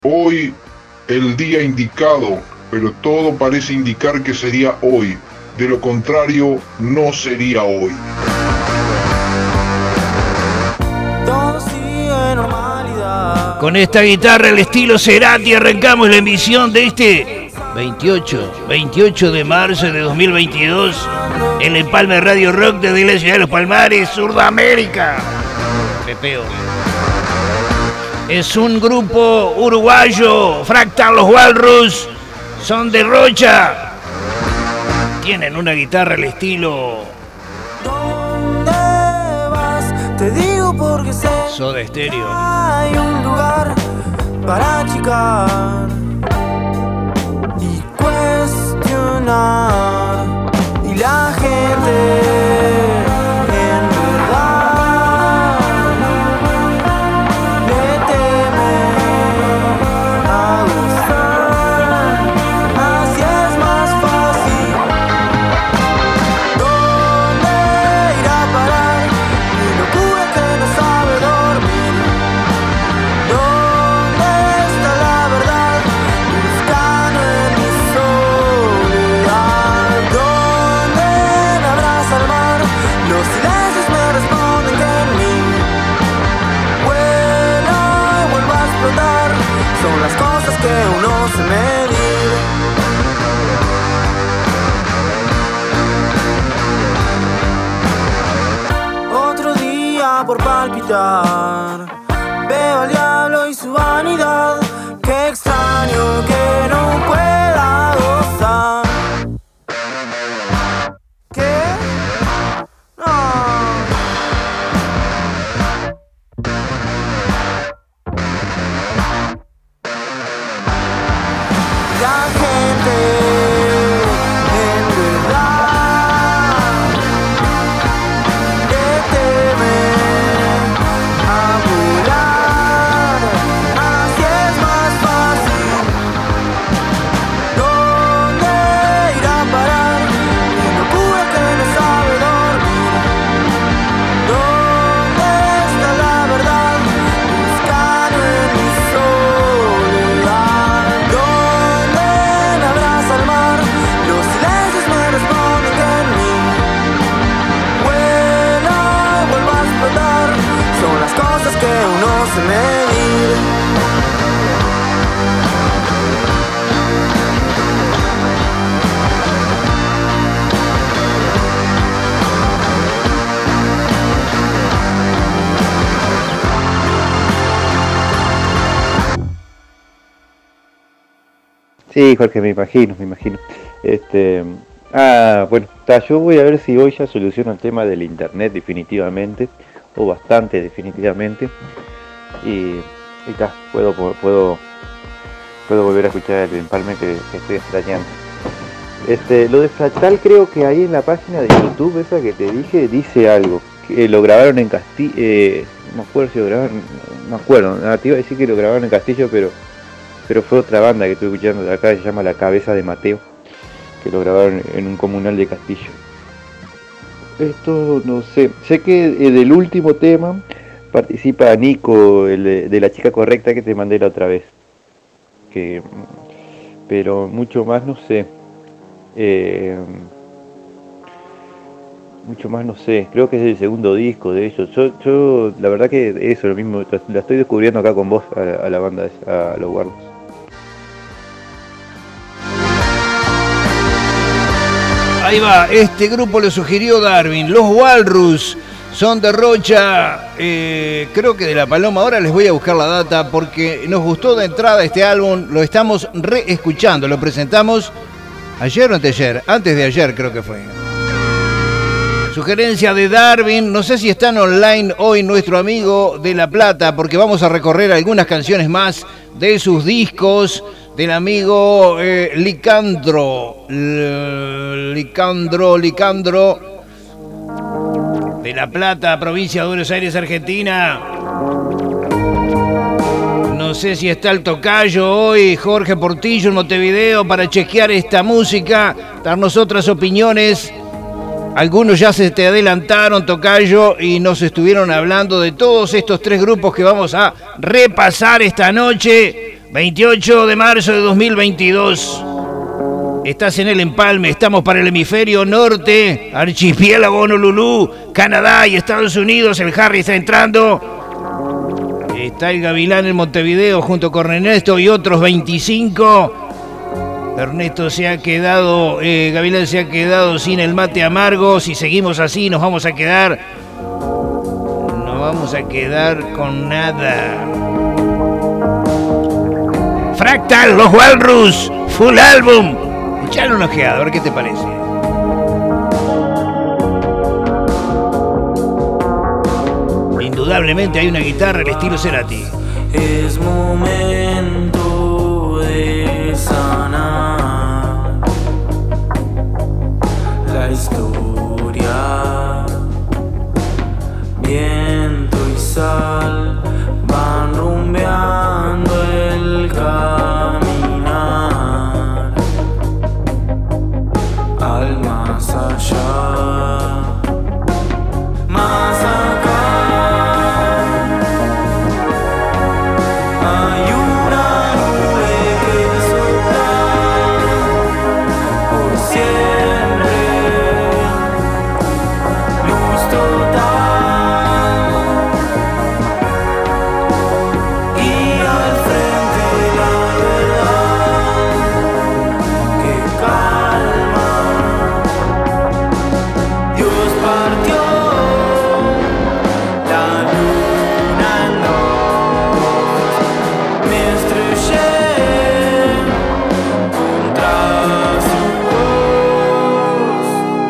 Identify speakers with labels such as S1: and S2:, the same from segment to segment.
S1: Hoy el día indicado, pero todo parece indicar que sería hoy. De lo contrario, no sería hoy.
S2: Con esta guitarra al estilo Cerati arrancamos la emisión de este 28 de marzo de 2022 en el Empalme Radio Rock desde la ciudad de Los Palmares, Sudamérica. Pepeo. Es un grupo uruguayo, Fractal Los Walrus, son de Rocha. Tienen una guitarra al estilo
S3: ¿Dónde vas? Te digo porque sé
S2: Soda Stereo.
S3: Hay un lugar para achicar y cuestionar. Y la gente en verdad le teme a gozar. Así es más fácil. ¿Dónde irá a parar mi locura que no sabe dormir? ¿Dónde está la verdad? Buscando en mi soledad. ¿Dónde me abraza el mar? Los silencios me responden que en mí vuelo y vuelvo a explotar. Son las cosas que uno se medir. Otro día por palpitar. Veo al diablo y su vanidad. Qué extraño que no pueda gozar. ¿Qué? No. La gente en verdad le teme a volar. Así es más fácil. ¿Dónde irá a parar mi locura que no sabe dormir? ¿Dónde está la verdad? Buscando en mi soledad. ¿Dónde me abraza el mar? Los silencios me responden que en mí vuelo y vuelvo a explotar. Son las cosas que uno se medir.
S4: Sí, Jorge, me imagino. Bueno, yo voy a ver si hoy ya soluciono el tema del internet definitivamente, o bastante definitivamente, y puedo volver a escuchar el empalme que estoy extrañando. Lo de Fractal, creo que ahí en la página de YouTube esa que te dije, dice algo, que lo grabaron en Castillo, no me acuerdo si lo grabaron, no me acuerdo, te iba a decir que lo grabaron en Castillo, pero fue otra banda que estoy escuchando de acá, se llama La Cabeza de Mateo, que lo grabaron en un comunal de Castillo. Esto no sé que del último tema participa Nico, el de La Chica Correcta que te mandé la otra vez, pero mucho más no sé. Mucho más no sé, creo que es el segundo disco de ellos. Yo la verdad que eso, lo mismo, la estoy descubriendo acá con vos, a la banda, a los Warlords.
S2: Ahí va, este grupo lo sugirió Darwin, Los Walrus, son de Rocha, creo que de La Paloma. Ahora les voy a buscar la data porque nos gustó de entrada este álbum, lo estamos reescuchando, lo presentamos ayer o anteayer, antes de ayer creo que fue. Sugerencia de Darwin, no sé si están online hoy nuestro amigo de La Plata, porque vamos a recorrer algunas canciones más de sus discos, del amigo Licandro, de La Plata, provincia de Buenos Aires, Argentina. No sé si está el tocayo hoy, Jorge Portillo en Montevideo, para chequear esta música, darnos otras opiniones. Algunos ya se te adelantaron, tocayo, y nos estuvieron hablando de todos estos tres grupos que vamos a repasar esta noche. 28 de marzo de 2022. Estás en el empalme, estamos para el hemisferio norte, archipiélago Honolulu, Canadá y Estados Unidos. El Harry está entrando. Está el Gavilán en Montevideo junto con Ernesto y otros 25. Ernesto se ha quedado, Gavilán se ha quedado sin el mate amargo. Si seguimos así nos vamos a quedar con nada. Fractal, los Walrus, full álbum. Echale una ojeada, a ver qué te parece. Indudablemente hay una guitarra al estilo Cerati.
S3: Es momento de sanar la historia. Viento y sal van rumbeando el caminar al más allá, más acá. Hay una nube que sopla por siempre, luz total, y al frente la verdad que calma. Dios partió la luna en dos, me estrellé contra su voz.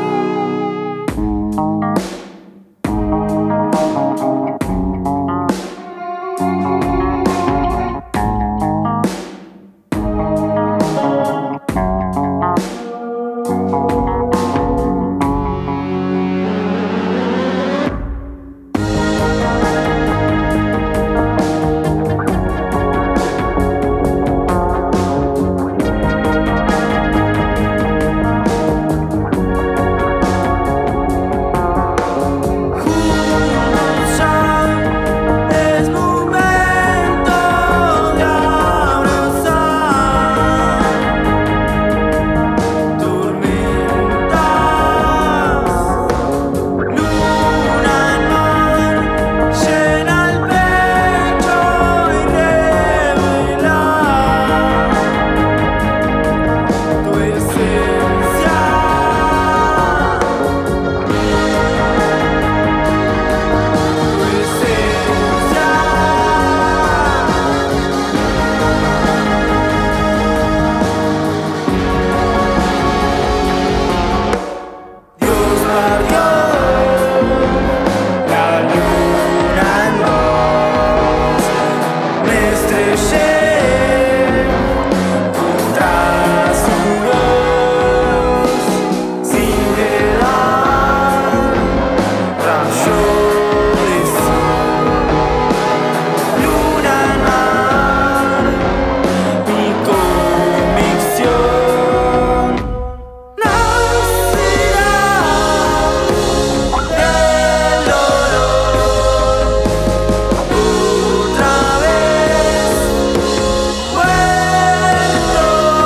S3: Es momento de abrazar tormentas, luna en mar, llena el pecho y revela tu esencia. Dios partió la luna en dos, me estrellé contra su voz, sin piedad, rayo de sol, luna en mar, mi convicción nacerá del dolor. Otra vez vuelto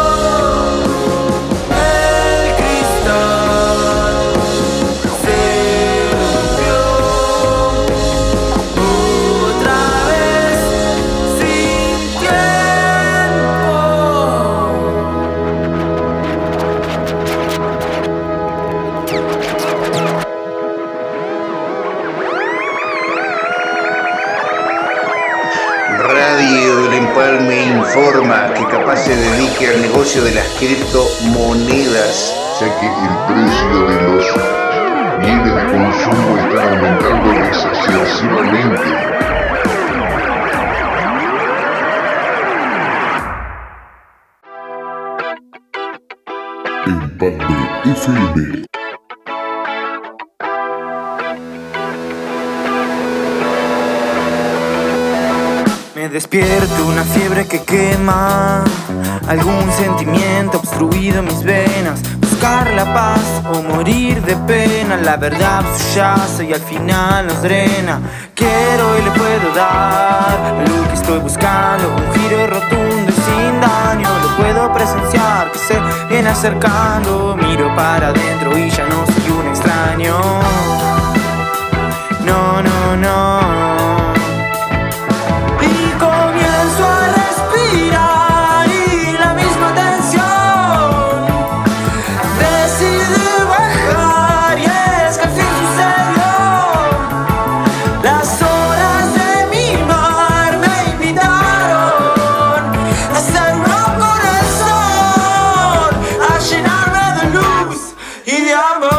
S3: el cristal se rompió. Otra vez sin tiempo.
S5: Radio del Empalme informa que capaz se dedique al negocio de las criptomonedas.
S1: Ya que el precio de los bienes de consumo está aumentando exageradamente. Empalme FM.
S3: Me despierto una fiebre que quema, algún sentimiento obstruido en mis venas, buscando buscar la paz o morir de pena. La verdad subyace y al final nos drena. Quiero y le puedo dar lo que estoy buscando, un giro rotundo y sin daño. Lo puedo presenciar que se viene acercando. Miro para adentro y ya no soy un extraño. No, no, no. Y comienzo a respirar y la misma tensión decide bajar. Y es que al fin sucedió. Las horas de mi mar me invitaron a hacer rock con el sol, a llenarme de luz y de amor.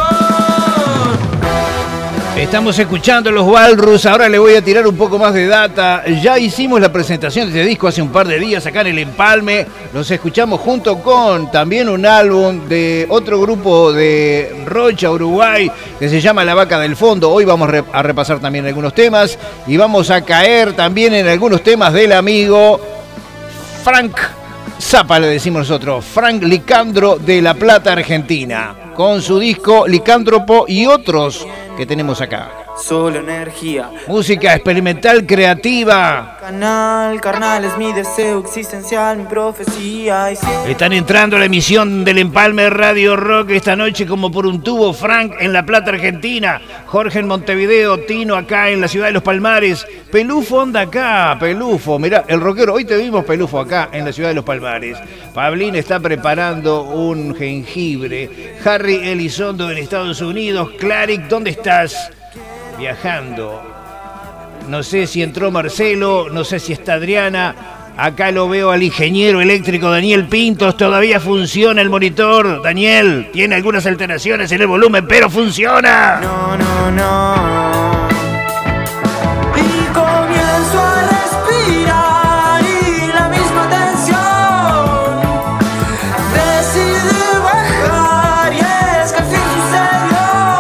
S2: Estamos escuchando los Walrus, ahora le voy a tirar un poco más de data. Ya hicimos la presentación de este disco hace un par de días acá en El Empalme. Los escuchamos junto con también un álbum de otro grupo de Rocha, Uruguay, que se llama La Vaca del Fondo. Hoy vamos a repasar también algunos temas y vamos a caer también en algunos temas del amigo Frank Zappa, le decimos nosotros, Frank Licandro de La Plata, Argentina, con su disco Licántropo y otros que tenemos acá.
S3: Solo energía.
S2: Música experimental creativa.
S3: Carnal es mi deseo existencial, mi profecía.
S2: Están entrando a la emisión del Empalme Radio Rock esta noche como por un tubo. Frank en La Plata, Argentina. Jorge en Montevideo. Tino acá en la ciudad de Los Palmares. Pelufo anda acá. Pelufo, mirá, el rockero. Hoy te vimos, Pelufo, acá en la ciudad de Los Palmares. Pablín está preparando un jengibre. Harry Elizondo en Estados Unidos. Claric, ¿dónde estás? Viajando. No sé si entró Marcelo, no sé si está Adriana. Acá lo veo al ingeniero eléctrico Daniel Pintos. Todavía funciona el monitor. Daniel, tiene algunas alteraciones en el volumen, pero funciona.
S3: No, no, no. Y comienzo a respirar y la misma tensión decide bajar. Y es que al fin sucedió.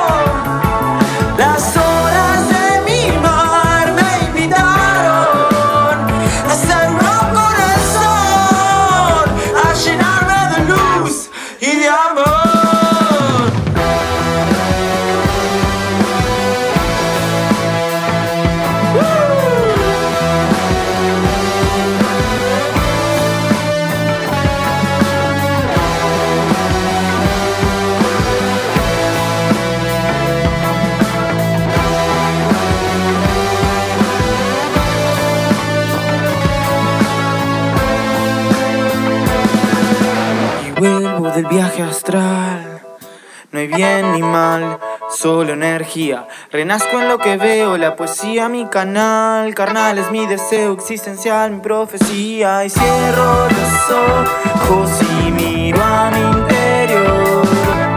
S3: Las horas de mi mar me invitaron a hacer rock con el sol, a llenarme de luz y de amor. Vuelvo del viaje astral, no hay bien ni mal, solo energía. Renazco en lo que veo, la poesía mi canal. Carnal es mi deseo existencial, mi profecía. Y cierro los ojos y miro a mi interior.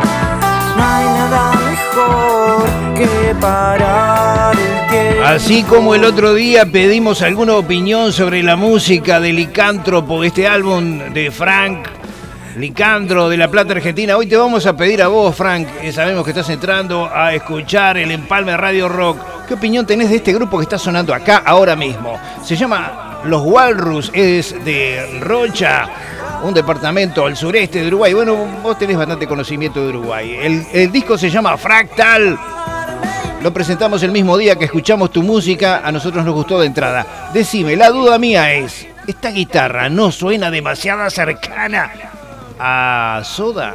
S3: No hay nada mejor que parar el tiempo.
S2: Así como el otro día pedimos alguna opinión sobre la música de Licántropo, este álbum de Frank Licandro de La Plata, Argentina. Hoy te vamos a pedir a vos, Frank, sabemos que estás entrando a escuchar el Empalme Radio Rock. ¿Qué opinión tenés de este grupo que está sonando acá ahora mismo? Se llama Los Walrus, es de Rocha, un departamento al sureste de Uruguay. Bueno, vos tenés bastante conocimiento de Uruguay. El disco se llama Fractal. Lo presentamos el mismo día que escuchamos tu música. A nosotros nos gustó de entrada. Decime, la duda mía es, ¿esta guitarra no suena demasiado cercana a Soda?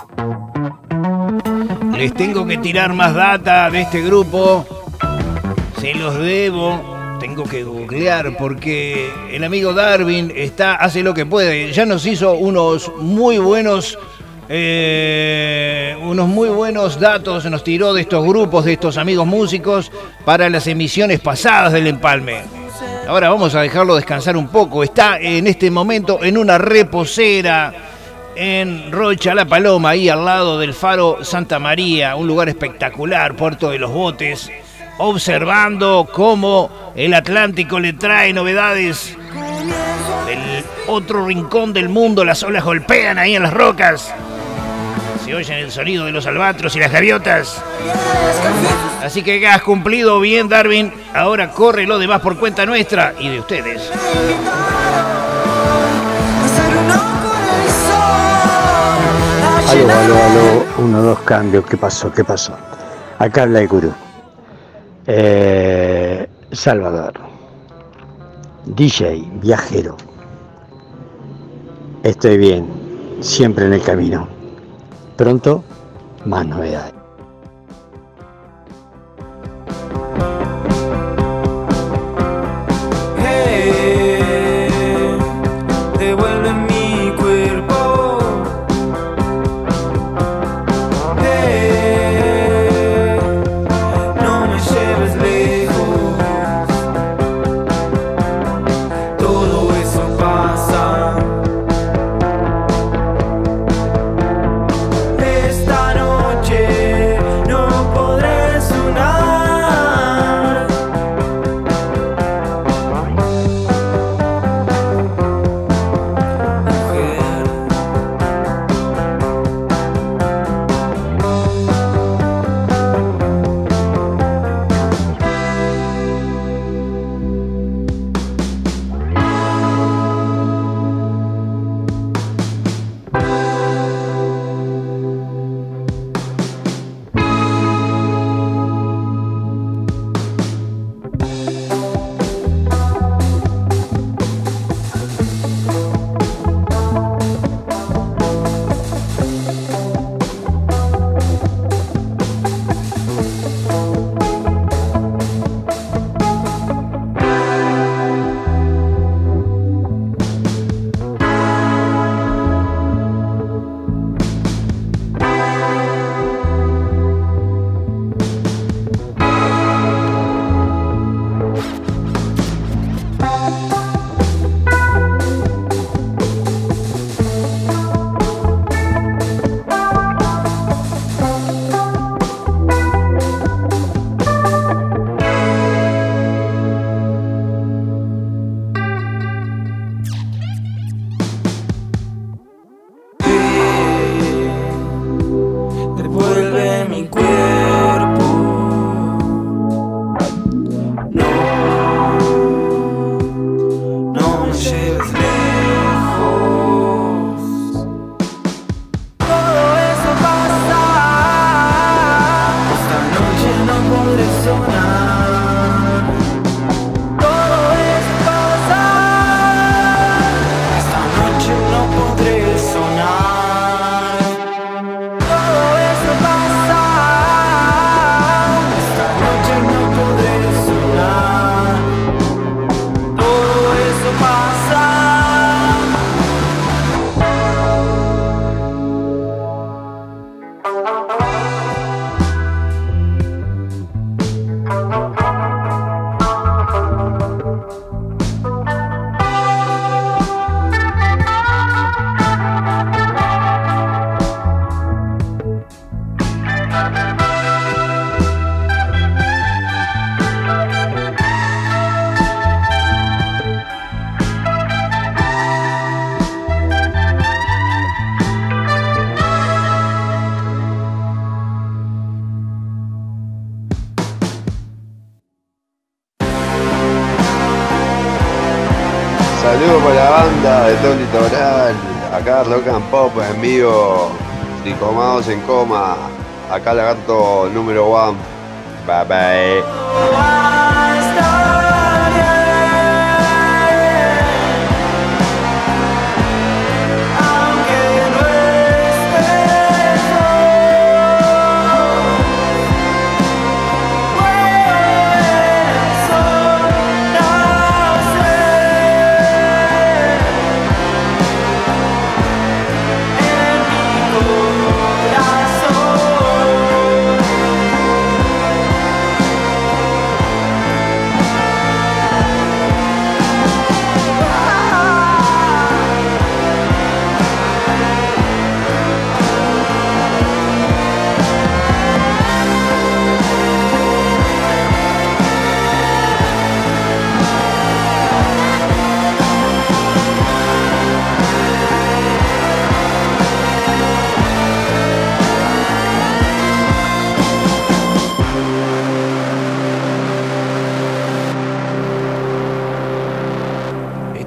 S2: Les tengo que tirar más data de este grupo. Se los debo. Tengo que googlear porque el amigo Darwin hace lo que puede. Ya nos hizo unos muy buenos datos, nos tiró de estos grupos, de estos amigos músicos para las emisiones pasadas del Empalme. Ahora vamos a dejarlo descansar un poco. Está en este momento en una reposera en Rocha La Paloma, ahí al lado del Faro Santa María, un lugar espectacular, Puerto de los Botes, observando cómo el Atlántico le trae novedades del otro rincón del mundo. Las olas golpean ahí en las rocas, se oyen el sonido de los albatros y las gaviotas. Así que has cumplido bien, Darwin. Ahora corre lo demás por cuenta nuestra y de ustedes.
S6: Aló, 1, 2, cambio. ¿Qué pasó? Acá habla el gurú. Salvador, DJ, viajero. Estoy bien, siempre en el camino. Pronto, más novedades.
S3: Devuelve mi cuerpo. No me lleves lejos. Todo eso pasa. Esta noche no podré sonar. Devuelve mi cuerpo. No me lleves lejos. Todo eso pasa. Esta noche no podré sonar. Todo eso pasa. Esta noche no podré sonar. Todo eso pasa. Esta noche no podré sonar. Todo eso pasa.
S7: Saludos para la banda de todo el litoral. Acá Rock and Pop en vivo. Tricomados en coma. Acá Lagarto número 1. Bye bye.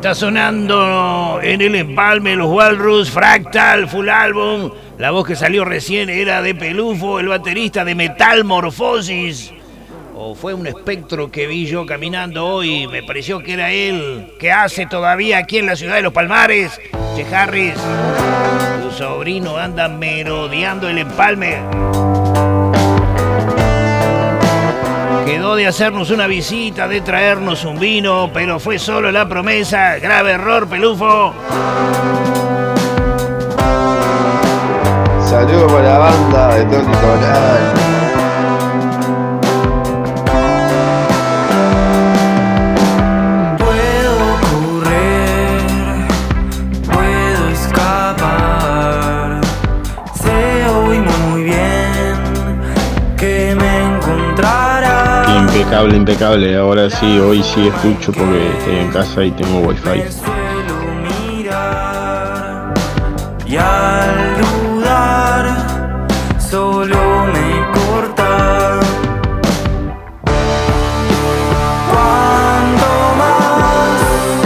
S2: Está sonando en el empalme los Walrus, Fractal, Full Album. La voz que salió recién era de Pelufo, el baterista de Metalmorfosis. O fue un espectro que vi yo caminando hoy, me pareció que era él. ¿Qué hace todavía aquí en la ciudad de Los Palmares? Che Harris, tu sobrino anda merodeando el empalme. Quedó de hacernos una visita, de traernos un vino, pero fue solo la promesa. Grave error, Pelufo.
S7: Saludos para la banda de todo el litoral.
S8: Impecable, ahora sí, hoy sí escucho porque estoy en casa y tengo wifi.
S3: Y al dudar, solo me corta. ¿Cuánto más?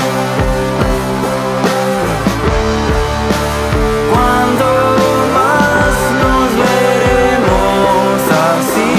S3: ¿Cuánto más nos veremos así?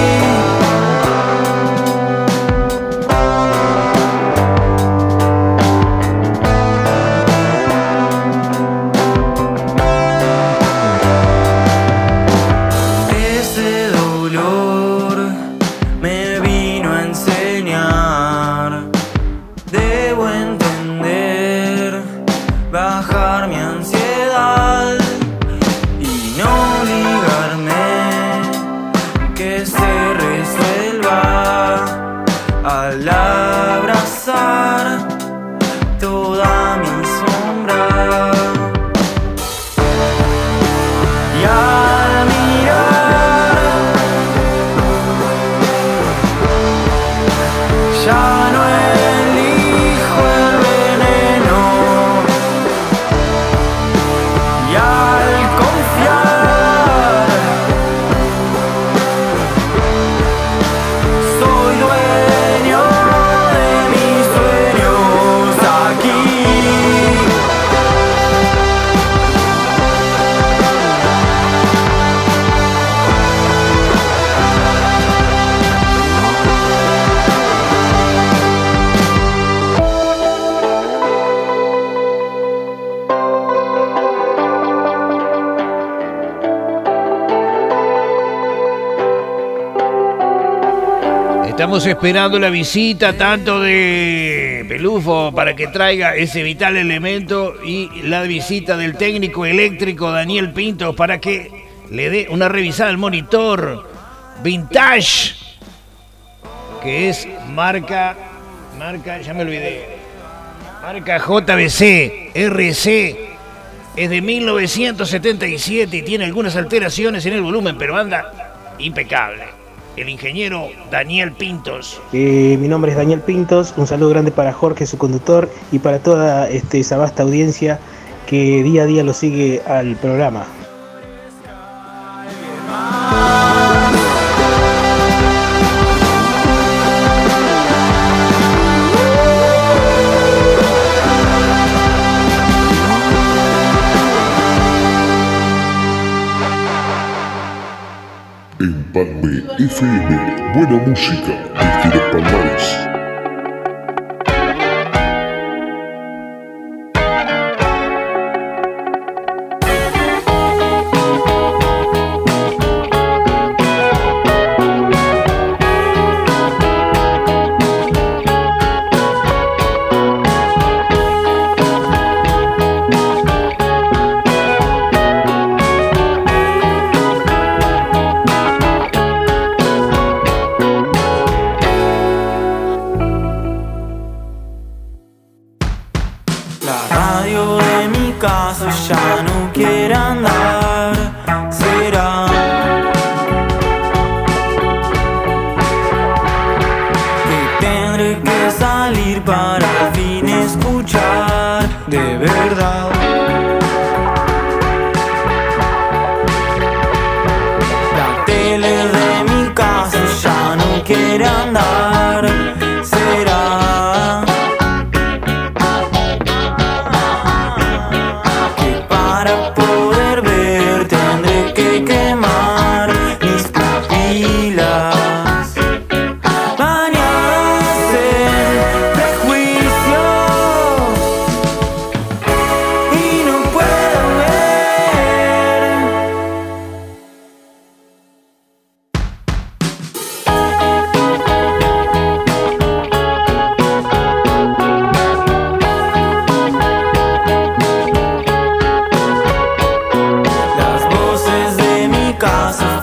S2: Estamos esperando la visita tanto de Pelufo para que traiga ese vital elemento y la visita del técnico eléctrico Daniel Pintos para que le dé una revisada al monitor Vintage, que es marca, ya me olvidé, marca JBC, RC, es de 1977 y tiene algunas alteraciones en el volumen, pero anda impecable. El ingeniero Daniel Pintos.
S9: Mi nombre es Daniel Pintos, un saludo grande para Jorge, su conductor, y para toda esa vasta audiencia que día a día lo sigue al programa.
S1: Empalme FM, buena música desde Los Palmares.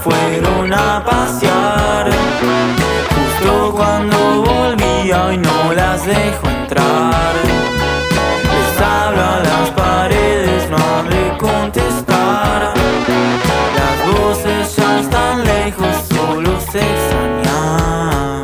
S3: fueron a pasear. Justo cuando volvía y no las dejo entrar. Les hablo a las paredes, no han de contestar. Las voces ya están lejos, solo se extrañar.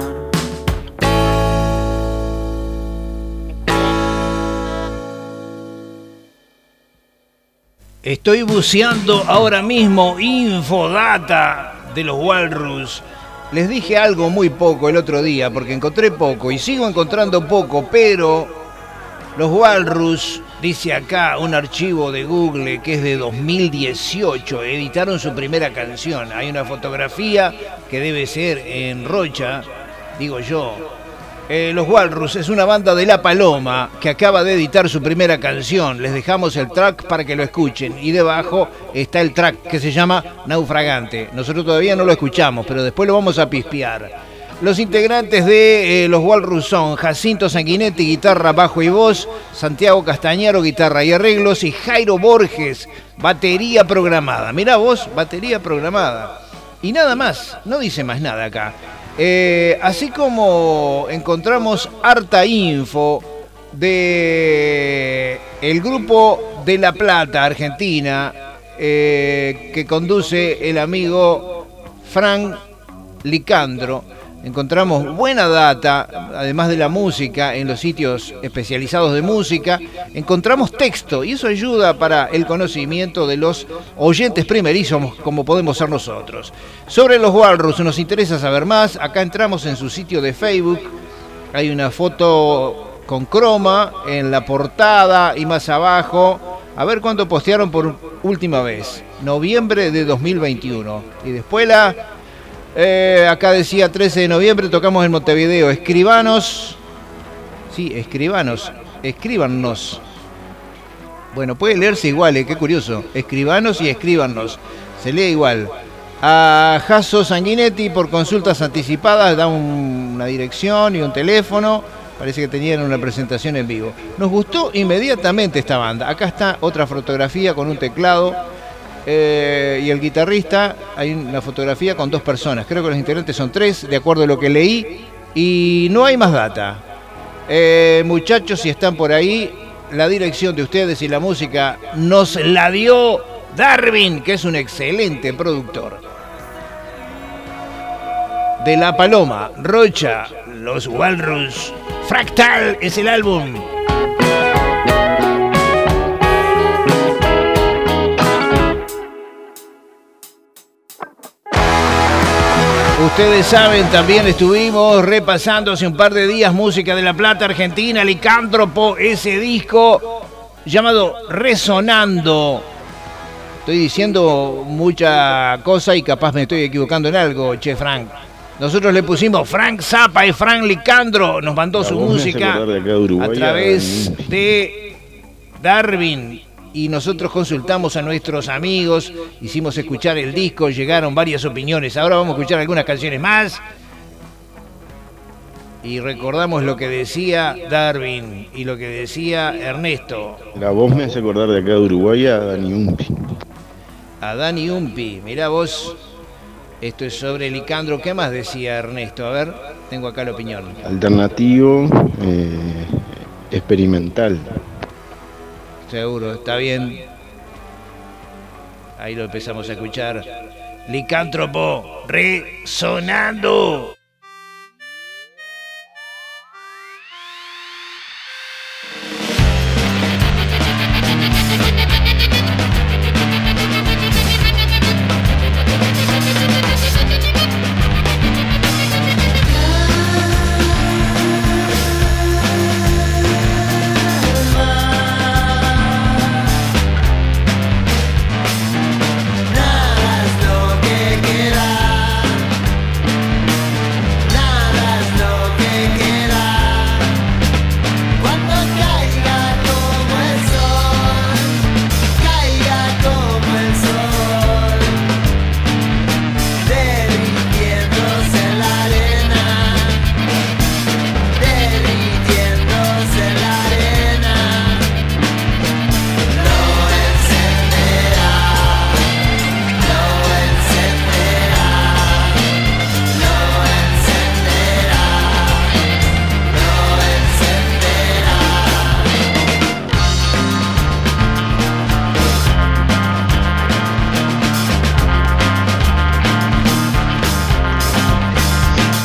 S2: Estoy buceando ahora mismo infodata de los Walrus. Les dije algo muy poco el otro día porque encontré poco y sigo encontrando poco, pero los Walrus, dice acá un archivo de Google que es de 2018, editaron su primera canción. Hay una fotografía que debe ser en Rocha, digo yo. Los Walrus es una banda de La Paloma que acaba de editar su primera canción. Les dejamos el track para que lo escuchen y debajo está el track que se llama Naufragante. Nosotros todavía no lo escuchamos, pero después lo vamos a pispear. Los integrantes de los Walrus son Jacinto Sanguinetti, guitarra, bajo y voz, Santiago Castañaro, guitarra y arreglos, y Jairo Borges, batería programada. Mirá vos, batería programada. Y nada más, no dice más nada acá. Así como encontramos harta info de el grupo de La Plata, Argentina, que conduce el amigo Frank Licandro. Encontramos buena data, además de la música, en los sitios especializados de música. Encontramos texto y eso ayuda para el conocimiento de los oyentes primerizos como podemos ser nosotros. Sobre los Walrus nos interesa saber más. Acá entramos en su sitio de Facebook. Hay una foto con croma en la portada y más abajo. A ver cuándo postearon por última vez. Noviembre de 2021. Y después acá decía 13 de noviembre, tocamos en Montevideo. Escribanos. Sí, escribanos. Escríbanos. Bueno, puede leerse igual, qué curioso. Escribanos y escríbanos. Se lee igual. A Jasso Sanguinetti por consultas anticipadas, da una dirección y un teléfono. Parece que tenían una presentación en vivo. Nos gustó inmediatamente esta banda. Acá está otra fotografía con un teclado. Y el guitarrista, hay una fotografía con 2 personas. Creo que los integrantes son 3, de acuerdo a lo que leí. Y no hay más data. Muchachos, si están por ahí, la dirección de ustedes y la música nos la dio Darwin, que es un excelente productor. De La Paloma, Rocha, los Walrus. Fractal es el álbum. Ustedes saben, también estuvimos repasando hace un par de días música de La Plata, Argentina, Licántropo, ese disco llamado Resonando. Estoy diciendo mucha cosa y capaz me estoy equivocando en algo, che Frank. Nosotros le pusimos Frank Zappa y Frank Licandro, nos mandó su música a través de Darwin. Y nosotros consultamos a nuestros amigos, hicimos escuchar el disco, llegaron varias opiniones. Ahora vamos a escuchar algunas canciones más. Y recordamos lo que decía Darwin y lo que decía Ernesto.
S8: La voz me hace acordar de acá de Uruguay a Dani Umpi.
S2: A Dani Umpi, mirá vos, esto es sobre Licandro. ¿Qué más decía Ernesto? A ver, tengo acá la opinión.
S8: Alternativo, experimental.
S2: Seguro, está bien. Ahí lo empezamos a escuchar. Licántropo, resonando.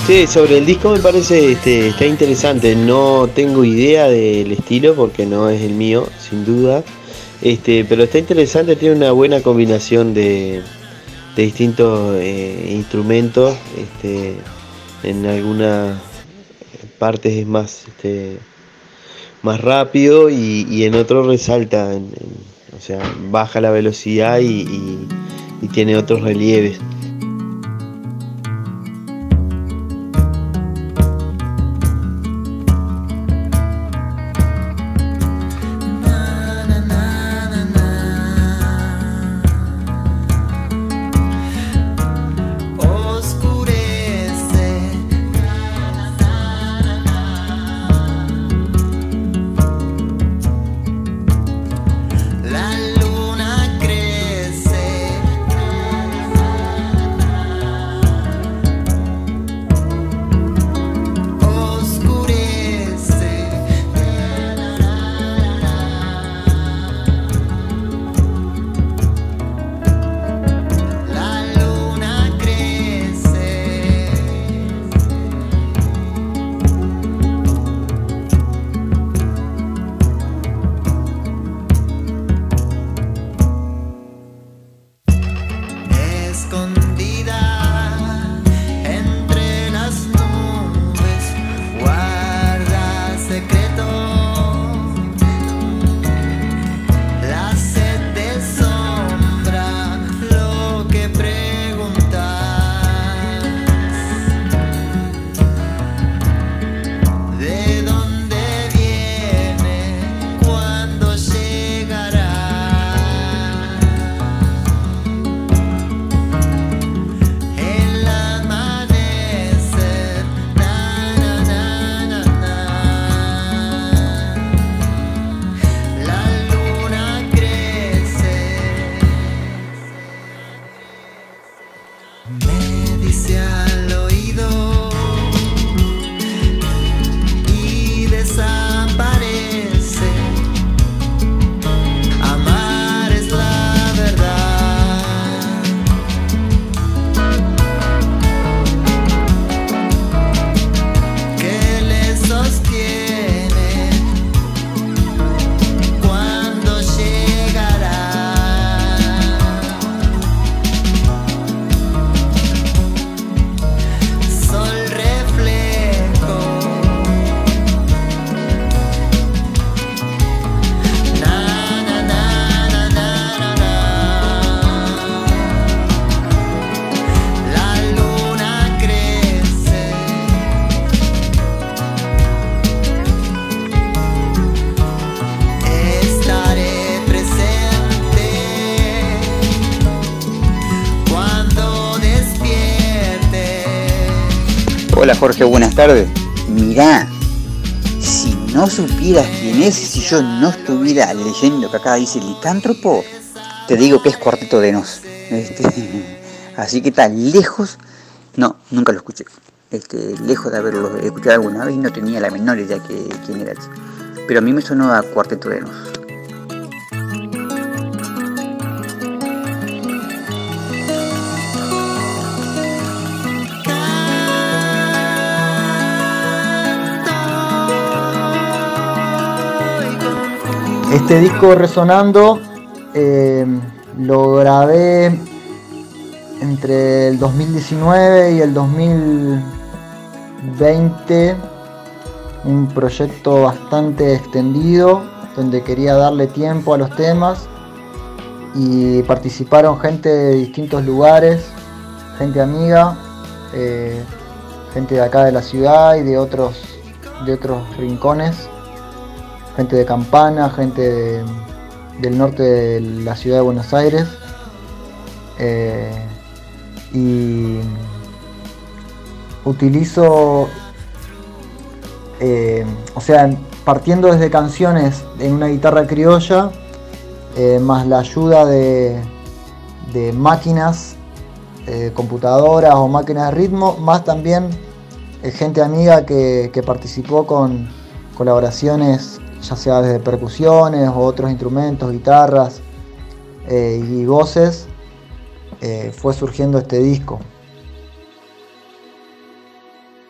S10: Sí, sobre el disco me parece está interesante. No tengo idea del estilo porque no es el mío, sin duda. Pero está interesante, tiene una buena combinación de distintos instrumentos. En algunas partes es más más rápido y en otros resalta, o sea, baja la velocidad y tiene otros relieves.
S11: Hola Jorge, buenas tardes. Mirá, si no supieras quién es, si yo no estuviera leyendo que acá dice licántropo, te digo que es Cuarteto de Nos. Así que está lejos, no, nunca lo escuché. Lejos de haberlo escuchado alguna vez, no tenía la menor idea que quién era. Pero a mí me sonó a Cuarteto de Nos.
S12: Este disco Resonando lo grabé entre el 2019 y el 2020, un proyecto bastante extendido donde quería darle tiempo a los temas y participaron gente de distintos lugares, gente amiga, gente de acá de la ciudad y de otros rincones, gente de Campana, gente del norte de la ciudad de Buenos Aires, y utilizo, partiendo desde canciones en una guitarra criolla, más la ayuda de máquinas, computadoras o máquinas de ritmo, más también gente amiga que participó con colaboraciones, ya sea desde percusiones o otros instrumentos, guitarras y voces, fue surgiendo este disco.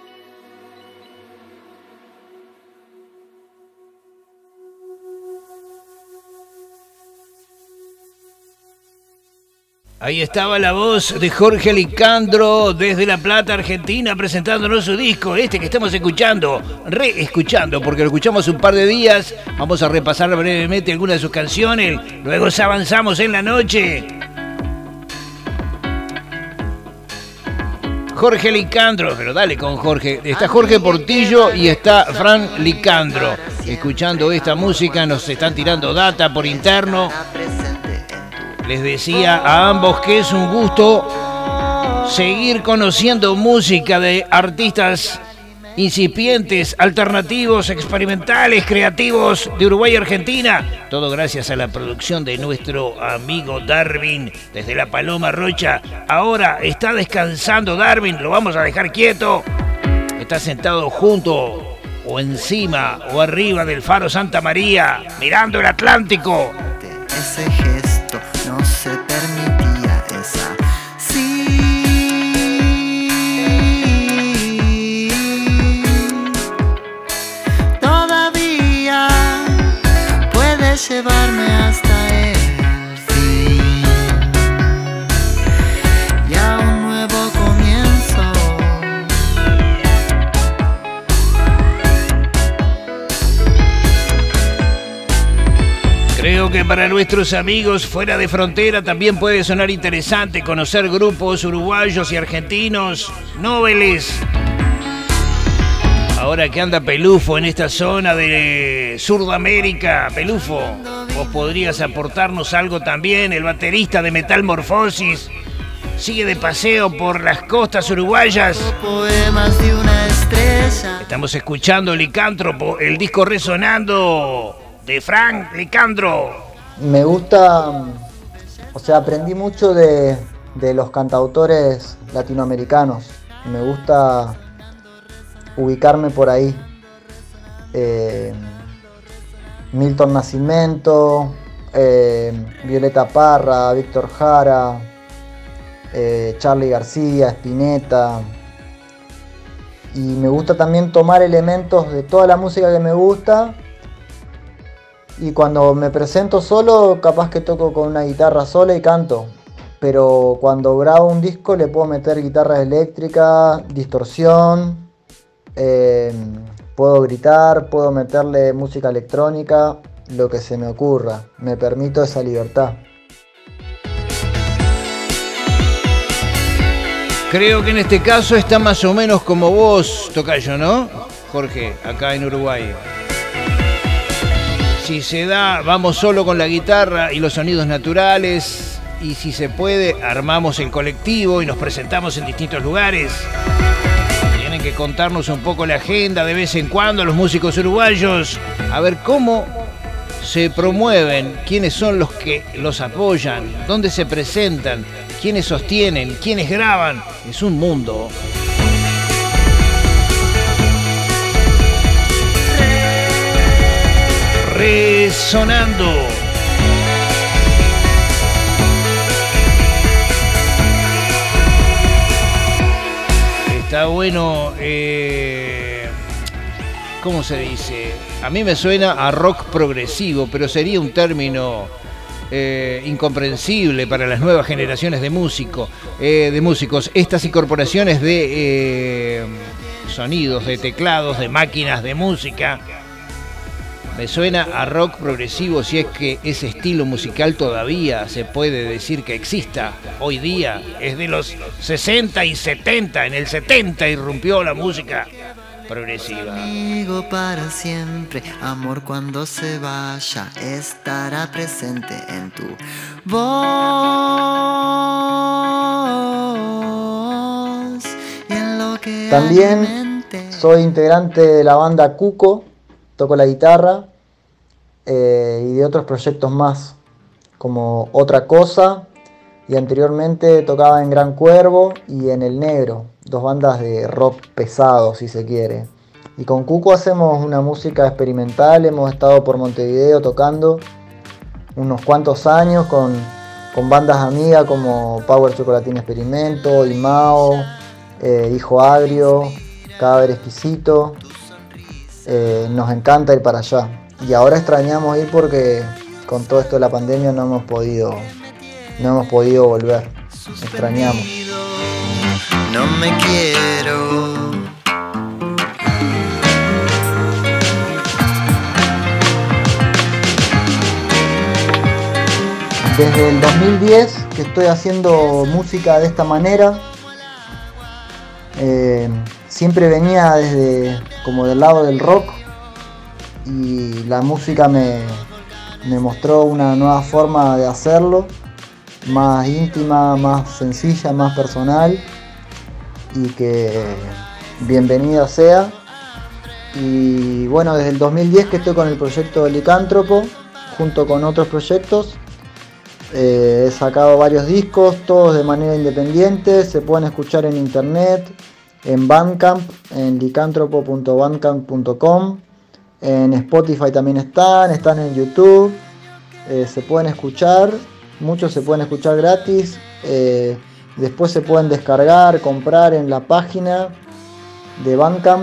S2: Ahí estaba la voz de Jorge Licandro desde La Plata, Argentina, presentándonos su disco, este que estamos escuchando, reescuchando, porque lo escuchamos un par de días. Vamos a repasar brevemente algunas de sus canciones, luego avanzamos en la noche. Jorge Licandro, pero dale con Jorge. Está Jorge Portillo y está Fran Licandro. Escuchando esta música, nos están tirando data por interno. Les decía a ambos que es un gusto seguir conociendo música de artistas incipientes, alternativos, experimentales, creativos de Uruguay y Argentina. Todo gracias a la producción de nuestro amigo Darwin desde La Paloma Rocha. Ahora está descansando Darwin, lo vamos a dejar quieto. Está sentado junto o encima o arriba del faro Santa María, mirando el Atlántico.
S13: Ese gesto no se permitía, esa llevarme hasta el fin y a un nuevo comienzo.
S2: Creo que para nuestros amigos fuera de frontera también puede sonar interesante conocer grupos uruguayos y argentinos nobles. Ahora que anda Pelufo en esta zona de Sudamérica, Pelufo, vos podrías aportarnos algo también. El baterista de Metamorfosis sigue de paseo por las costas uruguayas.
S13: Poemas de una estrella.
S2: Estamos escuchando Licántropo, el disco Resonando de Frank Licandro.
S12: Me gusta, o sea, aprendí mucho de los cantautores latinoamericanos. Me gusta ubicarme por ahí. Milton Nascimento, Violeta Parra, Víctor Jara, Charly García, Spinetta. Y me gusta también tomar elementos de toda la música que me gusta. Y cuando me presento solo, capaz que toco con una guitarra sola y canto. Pero cuando grabo un disco le puedo meter guitarra eléctrica, distorsión. Puedo gritar, puedo meterle música electrónica, lo que se me ocurra. Me permito esa libertad.
S2: Creo que en este caso está más o menos como vos, tocayo, ¿no? Jorge, acá en Uruguay. Si se da, vamos solo con la guitarra y los sonidos naturales. Y si se puede, armamos el colectivo y nos presentamos en distintos lugares. Tienen que contarnos un poco la agenda de vez en cuando los músicos uruguayos, a ver cómo se promueven, quiénes son los que los apoyan, dónde se presentan, quiénes sostienen, quiénes graban. Es un mundo. Resonando. Está bueno, ¿cómo se dice? A mí me suena a rock progresivo, pero sería un término incomprensible para las nuevas generaciones de músicos. Estas incorporaciones de sonidos, de teclados, de máquinas de música, me suena a rock progresivo, si es que ese estilo musical todavía se puede decir que exista hoy día. Es de los 60 y 70, en el 70 irrumpió la música progresiva.
S13: Amigo para siempre, amor cuando se vaya, estará presente en tu voz y en lo que
S12: también soy integrante de la banda Cuco, toco la guitarra y de otros proyectos más, como Otra Cosa, y anteriormente tocaba en Gran Cuervo y en El Negro, dos bandas de rock pesado, si se quiere. Y con Cuco hacemos una música experimental, hemos estado por Montevideo tocando unos cuantos años con bandas amigas como Power Chocolatín Experimento, Imao, Hijo Agrio, Cadáver Exquisito. Nos encanta ir para allá. Y ahora extrañamos ir porque con todo esto de la pandemia no hemos podido no hemos podido volver. Extrañamos.
S13: No me quiero.
S12: Desde el 2010 que estoy haciendo música de esta manera. Siempre venía desde como del lado del rock y la música me mostró una nueva forma de hacerlo, más íntima, más sencilla, más personal, y que bienvenida sea. Y bueno, desde el 2010 que estoy con el proyecto Licántropo, junto con otros proyectos. He sacado varios discos, todos de manera independiente, se pueden escuchar en internet, en Bandcamp, en licántropo.bandcamp.com, en Spotify también están en YouTube, se pueden escuchar, muchos se pueden escuchar gratis, después se pueden descargar, comprar en la página de Bandcamp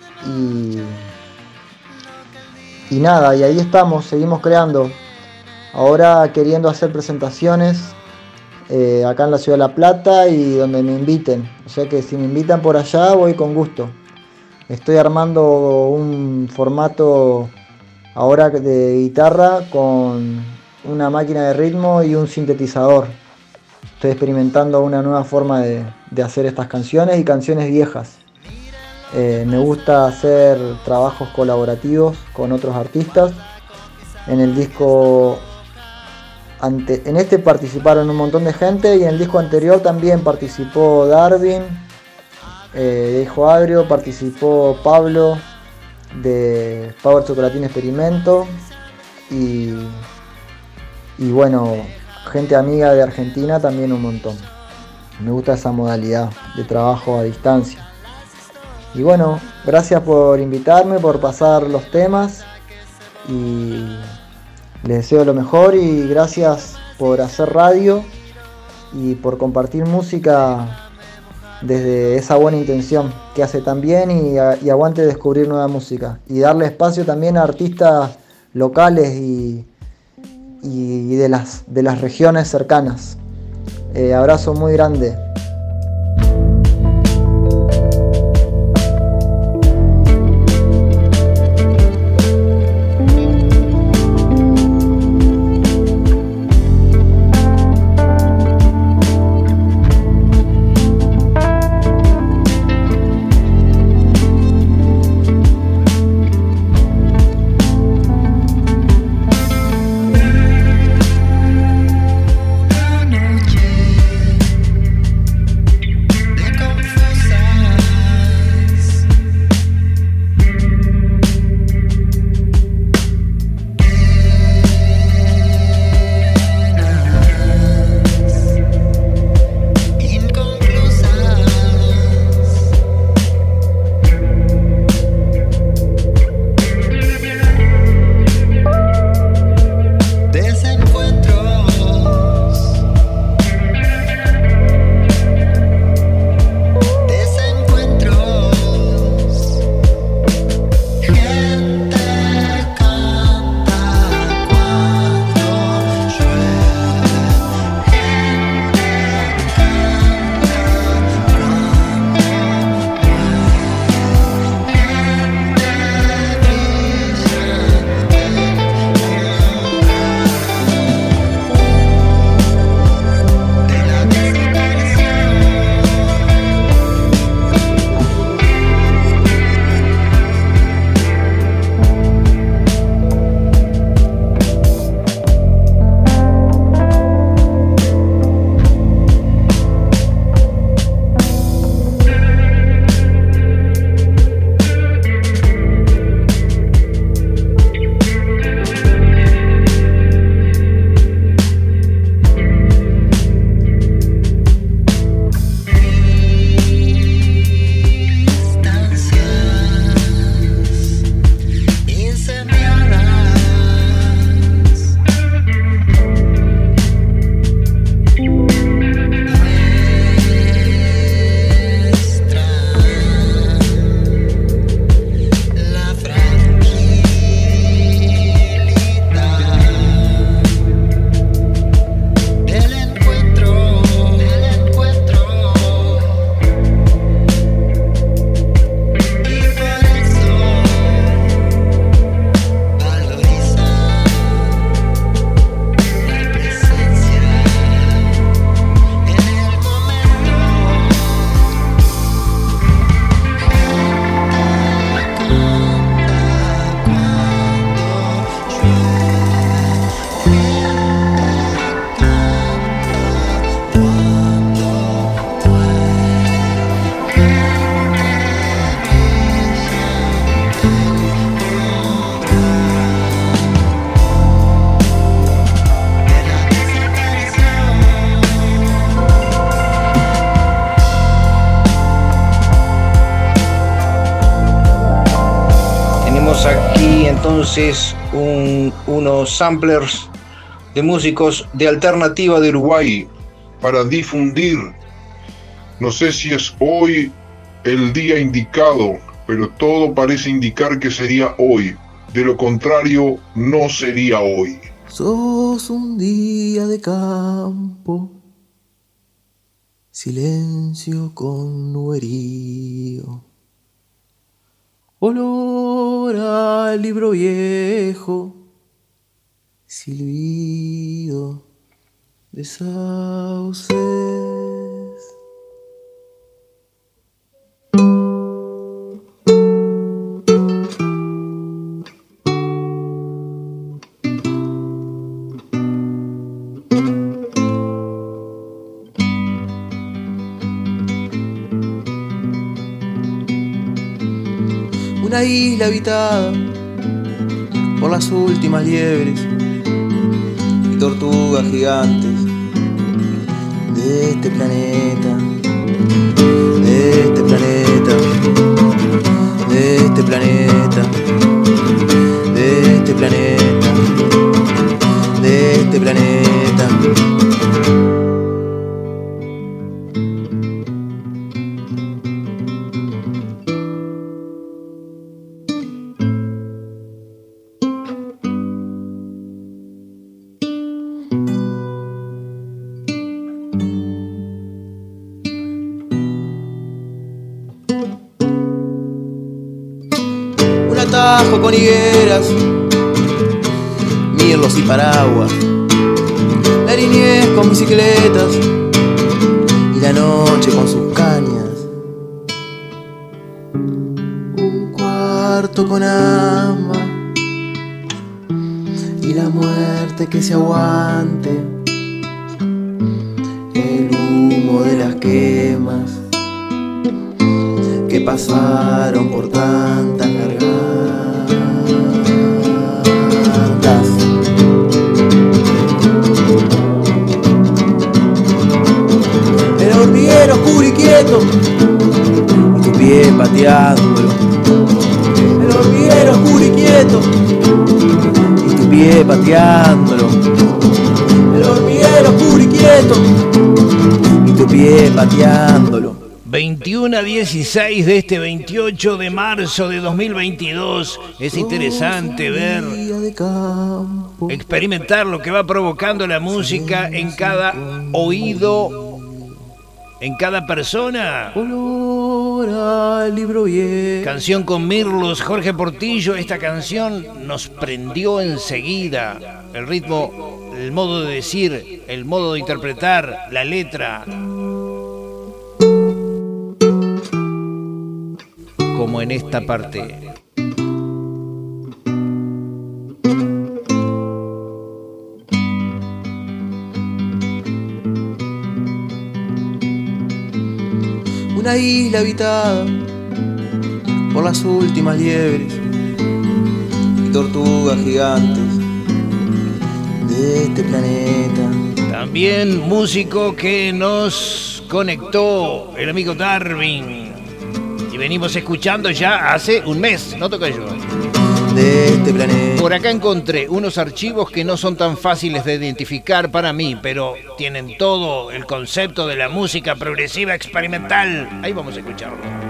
S12: y nada, y ahí estamos, seguimos creando. Ahora queriendo hacer presentaciones acá en la ciudad de La Plata y donde me inviten. O sea que si me invitan por allá voy con gusto. Estoy armando un formato ahora de guitarra con una máquina de ritmo y un sintetizador. Estoy experimentando una nueva forma de hacer estas canciones y canciones viejas. Me gusta hacer trabajos colaborativos con otros artistas. En el disco en este participaron un montón de gente y en el disco anterior también participó Darwin de Hijo Agrio, participó Pablo de Power Chocolatín Experimento y bueno, gente amiga de Argentina también un montón. Me gusta esa modalidad de trabajo a distancia. Y bueno, gracias por invitarme, por pasar los temas y les deseo lo mejor y gracias por hacer radio y por compartir música desde esa buena intención que hace tan bien y aguante descubrir nueva música y darle espacio también a artistas locales y de las regiones cercanas. Abrazo muy grande.
S2: entonces unos samplers de músicos de alternativa de Uruguay
S1: para difundir. No sé si es hoy el día indicado, pero todo parece indicar que sería hoy. De lo contrario, no sería hoy.
S3: Sos un día de campo, silencio con nuberío, olor al libro viejo, silbido de sauces. Una isla habitada por las últimas liebres y tortugas gigantes de este planeta, de este planeta, de este planeta, de este planeta, de este planeta. Con higueras, mirlos y paraguas, la niñez con bicicletas y la noche con sus cañas, un cuarto con ama y la muerte que se aguante, el humo de las quemas que pasaron por tantas gargantas. El hormiguero oscuro y quieto y tu pie pateándolo. El hormiguero oscuro y quieto y tu pie pateándolo. El hormiguero oscuro y quieto y tu pie pateándolo.
S2: 21 a 16 de este 28 de marzo de 2022. Es interesante ver, experimentar lo que va provocando la música en cada oído, en cada persona. Canción con Mirlos, Jorge Portillo. Esta canción nos prendió enseguida. El ritmo, el modo de decir, el modo de interpretar, la letra. Como en esta parte.
S3: Una isla habitada por las últimas liebres y tortugas gigantes de este planeta.
S2: También músico que nos conectó, el amigo Darwin. Venimos escuchando ya hace un mes, no toca yo.
S3: De este planeta.
S2: Por acá encontré unos archivos que no son tan fáciles de identificar para mí, pero tienen todo el concepto de la música progresiva experimental. Ahí vamos a escucharlo.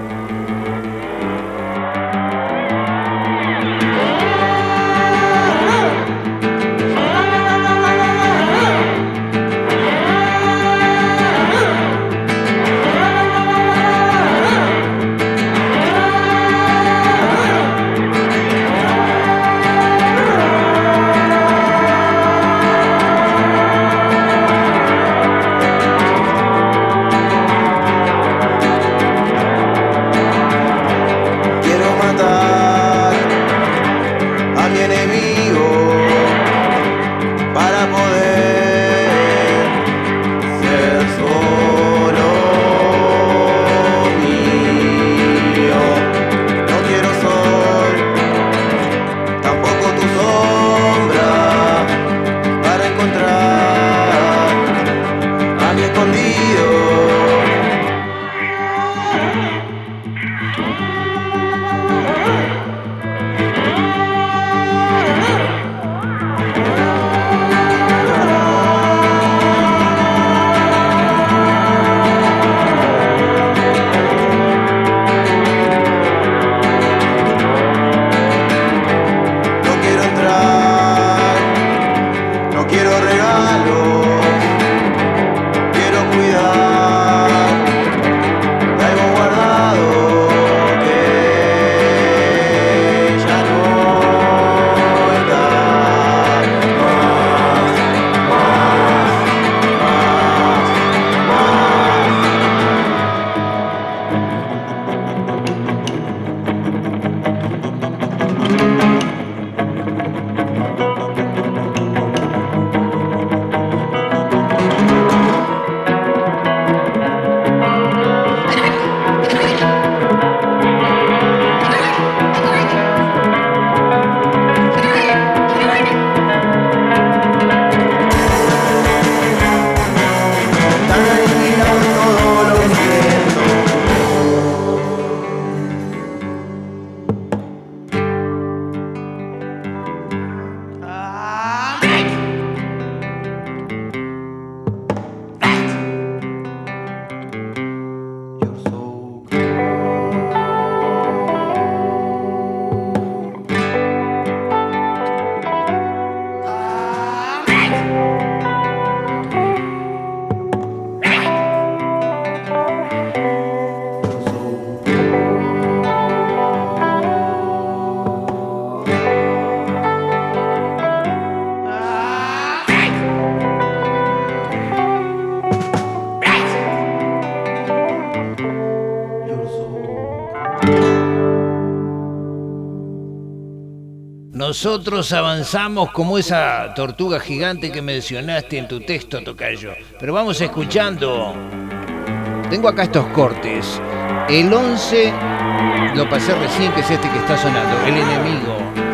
S2: Nosotros avanzamos como esa tortuga gigante que mencionaste en tu texto, tocayo. Pero vamos escuchando. Tengo acá estos cortes. El 11 lo pasé recién, que es este que está sonando, El Enemigo.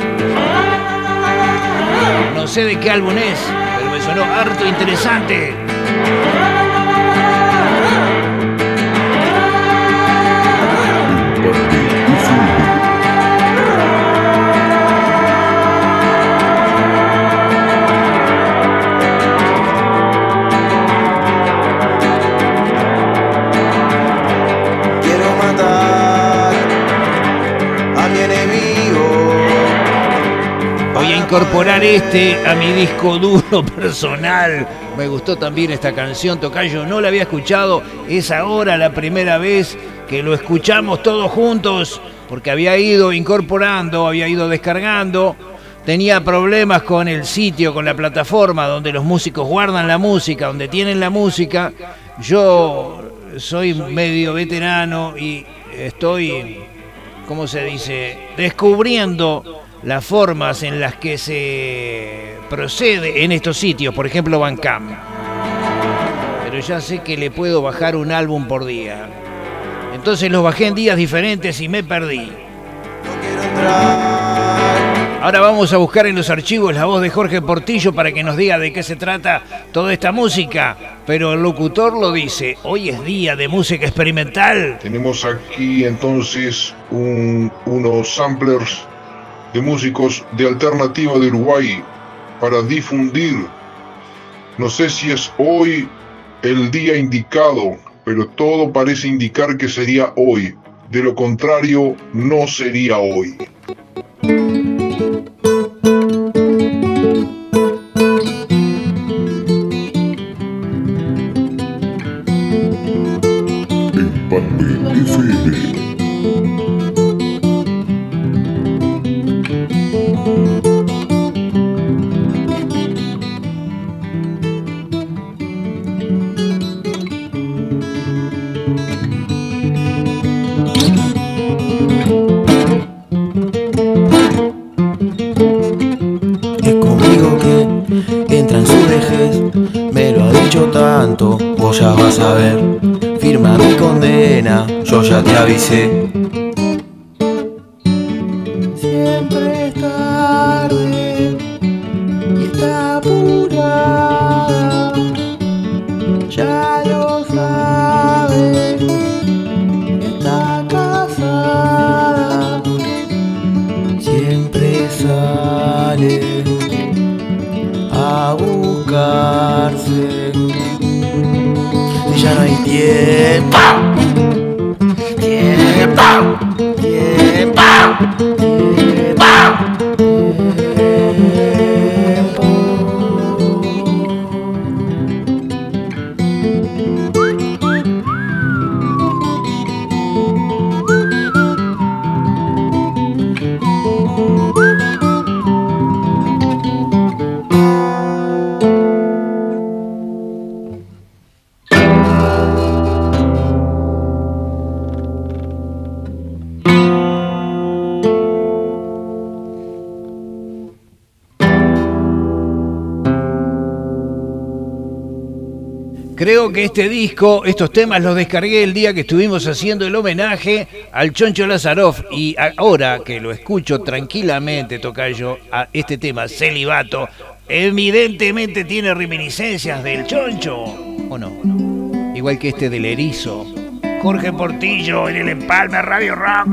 S2: No sé de qué álbum es, pero me sonó harto interesante. Incorporar a mi disco duro personal. Me gustó también esta canción, tocayo, no la había escuchado, es ahora la primera vez que lo escuchamos todos juntos, porque había ido incorporando, había ido descargando, tenía problemas con el sitio, con la plataforma donde los músicos guardan la música, donde tienen la música. Yo soy medio veterano y estoy, ¿cómo se dice?, descubriendo las formas en las que se procede en estos sitios, por ejemplo Bandcamp. Pero ya sé que le puedo bajar un álbum por día. Entonces los bajé en días diferentes y me perdí. Ahora vamos a buscar en los archivos la voz de Jorge Portillo para que nos diga de qué se trata toda esta música. Pero el locutor lo dice, hoy es día de música experimental.
S1: Tenemos aquí entonces unos samplers de músicos de alternativa de Uruguay para difundir. No sé si es hoy el día indicado, pero todo parece indicar que sería hoy. De lo contrario, no sería hoy.
S14: Empalme FM.
S3: Tanto, vos ya vas a ver. Firma mi condena, yo ya te avisé. Siempre es tarde y está apurada, ya lo sabes, está casada. Siempre sale a buscarse. Ya no hay tiempo, tiempo, tiempo, tiempo.
S2: Creo que este disco, estos temas los descargué el día que estuvimos haciendo el homenaje al Choncho Lazaroff, y ahora que lo escucho tranquilamente, tocayo, a este tema, Celibato, evidentemente tiene reminiscencias del Choncho, ¿o no? Igual que este del Erizo. Jorge Portillo en el Empalme Radio Rock.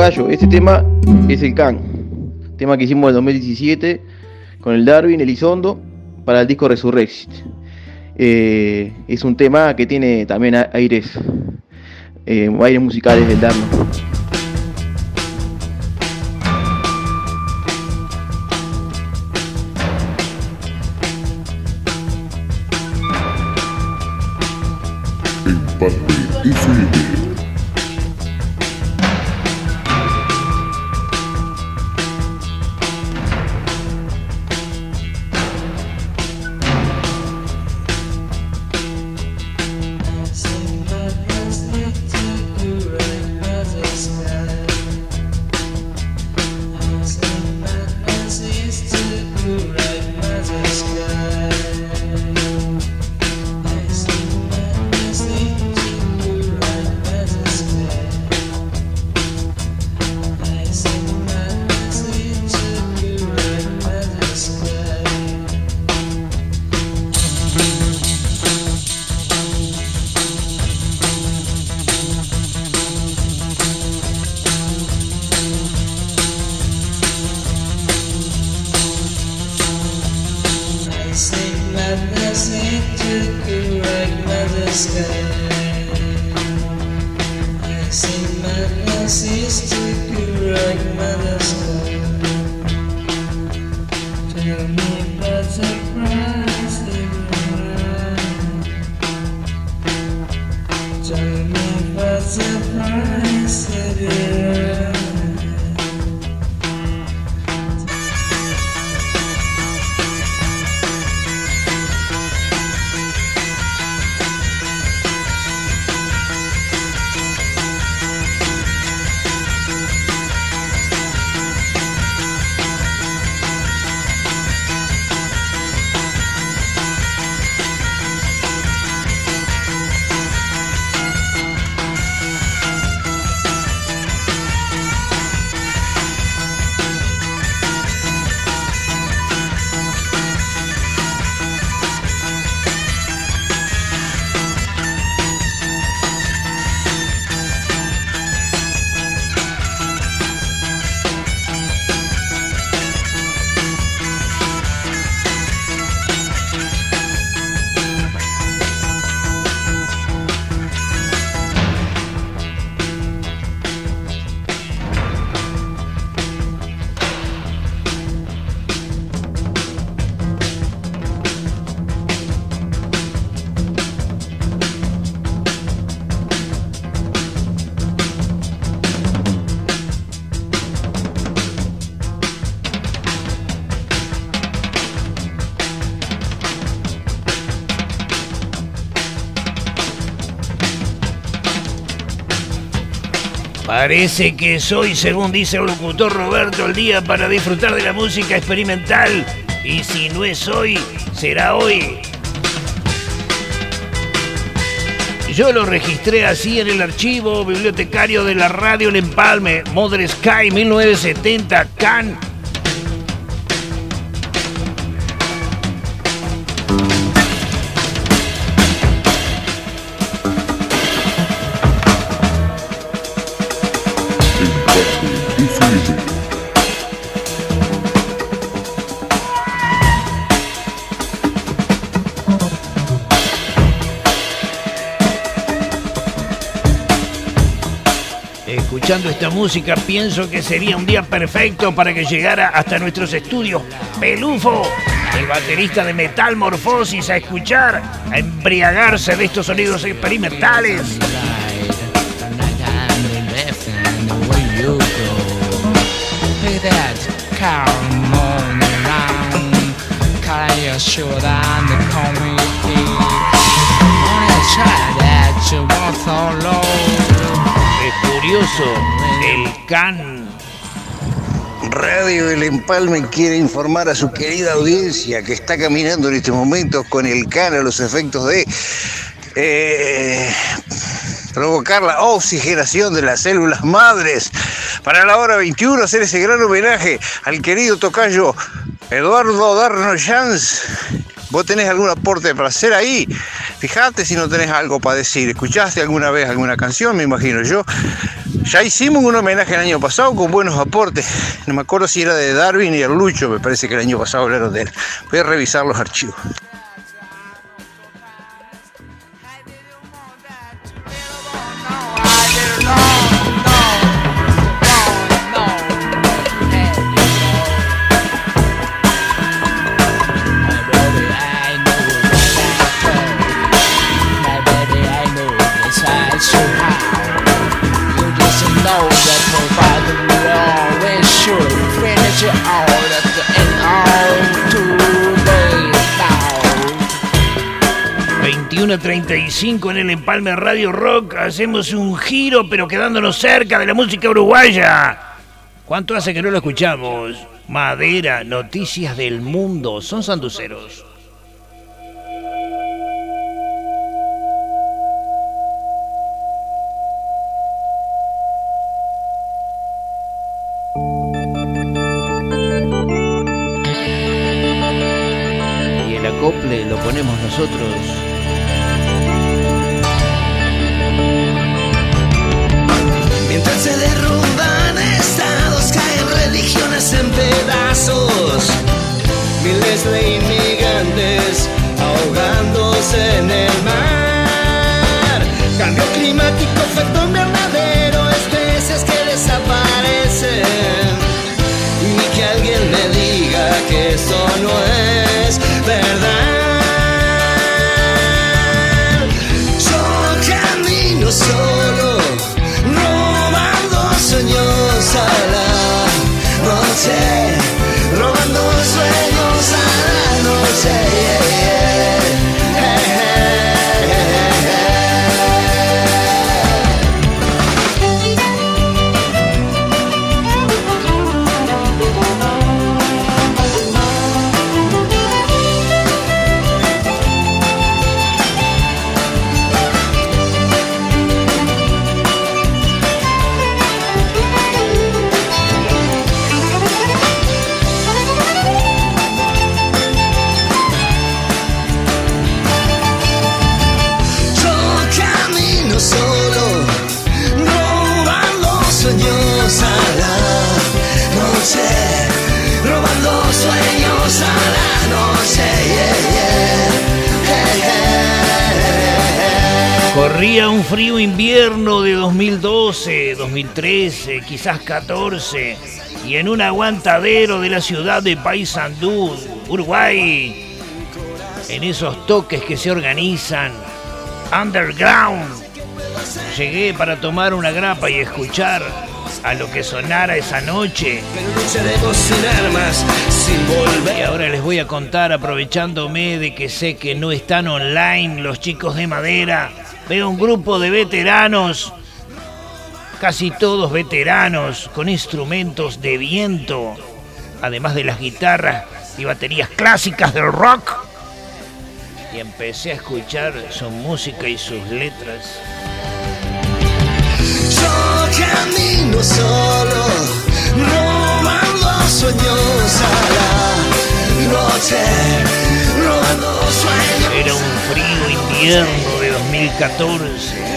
S10: Tocayo, este tema es el Can, tema que hicimos en el 2017 con el Darwin Elizondo para el disco Resurrexit. Es un tema que tiene también aires musicales del Darno.
S14: Empalme FM.
S2: Parece que es hoy, según dice el locutor Roberto, el día para disfrutar de la música experimental. Y si no es hoy, será hoy. Yo lo registré así en el archivo bibliotecario de la radio El Empalme, Mother Sky 1970, Can. Escuchando esta música pienso que sería un día perfecto para que llegara hasta nuestros estudios Pelufo, el baterista de Metal Morphosis, a escuchar, a embriagarse de estos sonidos experimentales. Es curioso, el Can.
S5: Radio El Empalme quiere informar a su querida audiencia que está caminando en este momento con el Can a los efectos de provocar la oxigenación de las células madres. Para la hora 21 hacer ese gran homenaje al querido tocayo Eduardo Darno Jans. ¿Vos tenés algún aporte para hacer ahí? Fíjate si no tenés algo para decir. ¿Escuchaste alguna vez alguna canción? Me imagino. Yo Ya hicimos un homenaje el año pasado con buenos aportes. No me acuerdo si era de Darwin y el Lucho, me parece que el año pasado hablaron de él. Voy a revisar los archivos.
S2: Una 35 en el Empalme Radio Rock. Hacemos un giro, pero quedándonos cerca de la música uruguaya. ¿Cuánto hace que no lo escuchamos? Madera, noticias del mundo. Son sanduceros. Y el acople lo ponemos nosotros.
S15: Mientras se derrumban estados, caen religiones en pedazos. Miles de inmigrantes ahogándose en el mar. Cambio climático, efecto invernadero, especies que desaparecen. Y que alguien me diga que eso no es verdad. Yo camino solo, sueños a la noche, robando sueños a la noche. Robando sueños a la noche.
S2: Corría un frío invierno de 2012, 2013, quizás 14, y en un aguantadero de la ciudad de Paysandú, Uruguay, en esos toques que se organizan underground, llegué para tomar una grapa y escuchar a lo que sonara esa noche. Y ahora les voy a contar, aprovechándome de que sé que no están online los chicos de Madera. Veo un grupo de veteranos, casi todos veteranos, con instrumentos de viento, además de las guitarras y baterías clásicas del rock. Y empecé a escuchar su música y sus letras.
S15: Yo camino solo, robando sueños a la noche, robando sueños.
S2: Era un frío invierno de 2014.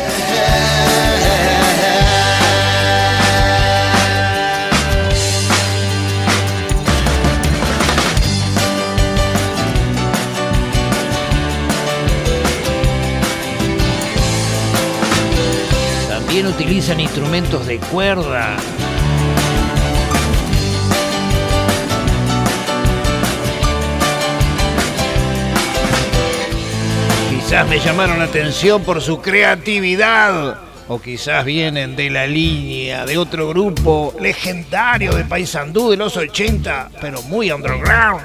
S2: También utilizan instrumentos de cuerda. Quizás me llamaron la atención por su creatividad, o quizás vienen de la línea de otro grupo legendario de Paysandú de los 80, pero muy underground.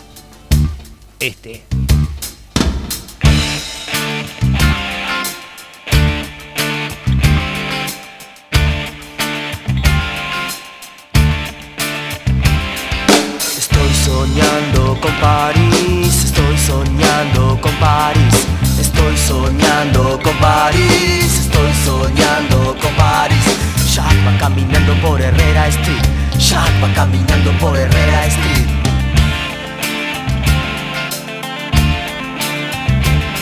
S15: Estoy soñando con París, estoy soñando con París, estoy soñando con París, estoy soñando con París. Jack va caminando por Herrera Street, Jack va caminando por Herrera Street.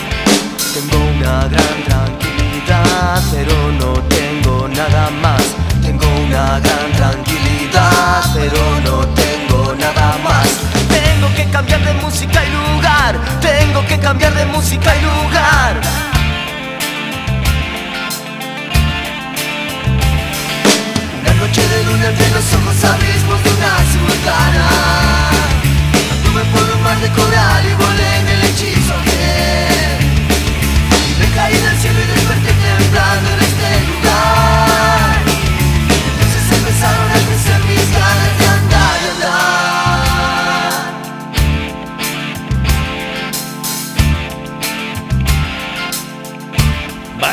S15: Tengo una gran tranquilidad, pero no tengo nada más.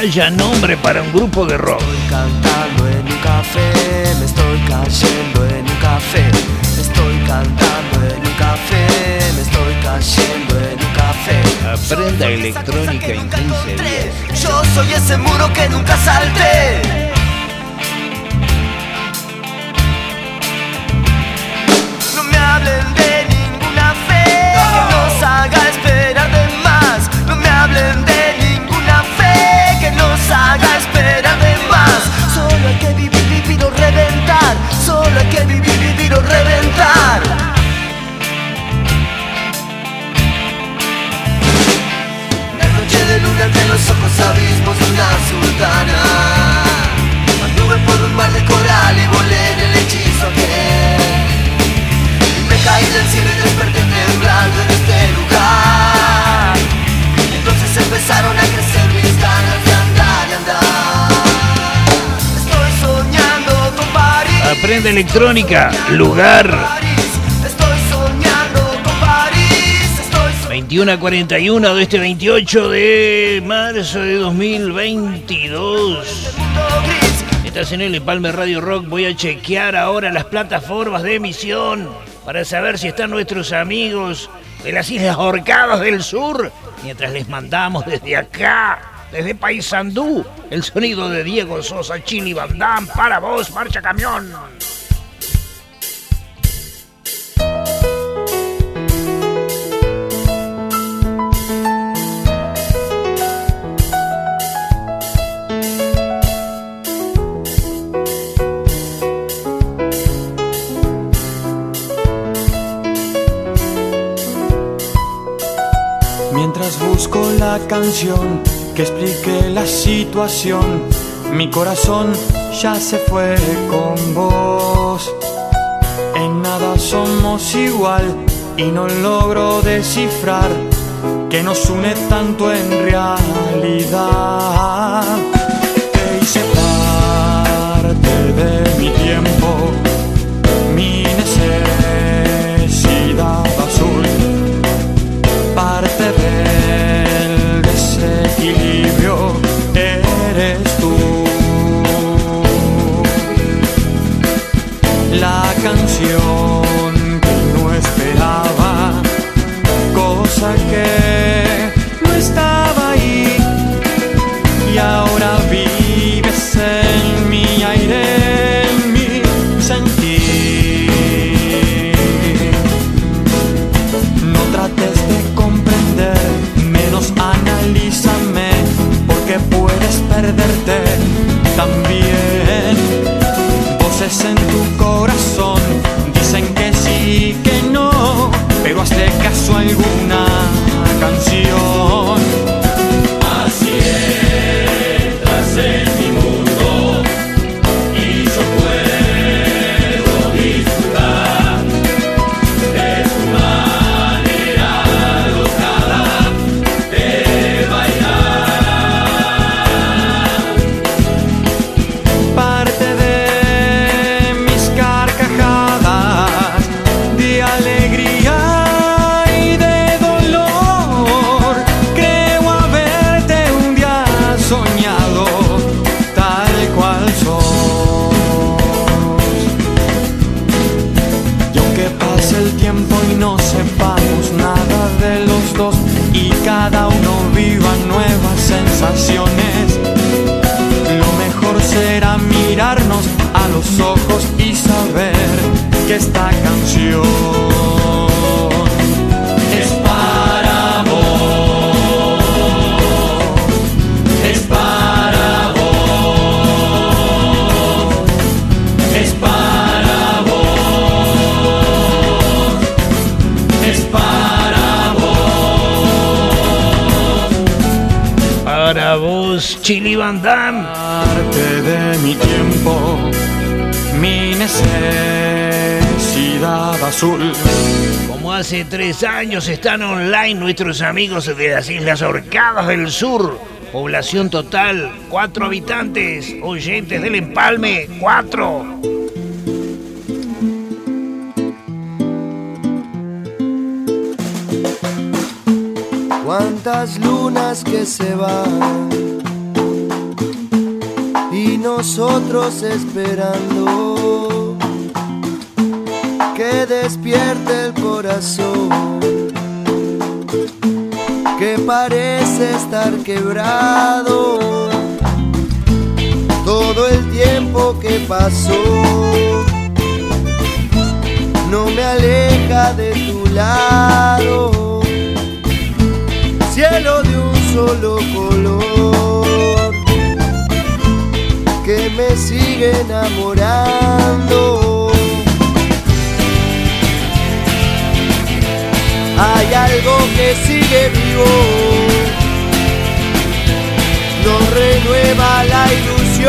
S2: Vaya nombre para un grupo de rock.
S15: Estoy cantando en un café, me estoy cayendo en un café. Estoy cantando en un café, me estoy cayendo en un café.
S2: Aprenda electrónica en 15 días.
S15: Yo soy ese muro que nunca salté. No me hablen de ninguna fe que nos haga esperar de más. No me hablen de ninguna fe que nos haga esperar de más. Solo hay que vivir, vivir o reventar. Solo hay que vivir, vivir o reventar. La noche de luna entre los ojos abismos de una sultana. Anduve por un mar de coral y volé en el hechizo aquel. Me caí del cielo y desperté temblando en este lugar. Entonces empezaron a crecer mis ganas de andar y andar. Estoy soñando con París.
S2: Aprende electrónica, lugar.
S15: Estoy soñando con París.
S2: 21 a 41 de este 28 de marzo de 2022. Estás en el Empalme Radio Rock. Voy a chequear ahora las plataformas de emisión para saber si están nuestros amigos de las Islas Orcadas del Sur, mientras les mandamos desde acá, desde Paysandú, el sonido de Diego Sosa, Chili Van Damme, para vos, marcha camión.
S3: Mientras busco la canción que explique la situación, mi corazón ya se fue con vos. En nada somos igual y no logro descifrar qué nos une tanto en realidad. Te hice parte de mi tiempo, mi necesidad azul, parte del desequilibrio eres tú. La canción que no esperaba, cosa que no estaba ahí, y ahora vives en mi aire, en mi sentir. No trates de comprender, menos analízame, porque puedes perderte también. Voces en tu corazón dicen que sí, que no, pero hazle caso a alguna canción. Así entras en mi mundo y yo puedo disfrutar de tu manera alocada de bailar. Parte de mis carcajadas de alegría y de dolor, creo haberte un día soñado tal cual sos. Y aunque pase el tiempo y no sepamos nada de los dos, y cada uno viva nuevas sensaciones, lo mejor será mirarnos a los ojos y saber que esta canción es para vos, es para vos, es para vos, es para vos.
S2: Para vos, Chili Van Damme.
S3: Parte de mi tiempo, mi necesidad azul.
S2: Como hace 3 años están online nuestros amigos de las Islas Orcadas del Sur. Población total, 4 habitantes. Oyentes del Empalme, 4.
S15: Cuántas lunas que se van nosotros esperando que despierte el corazón, que parece estar quebrado. Todo el tiempo que pasó no me aleja de tu lado. Cielo de un solo color que me sigue enamorando. Hay algo que sigue vivo, nos renueva la ilusión,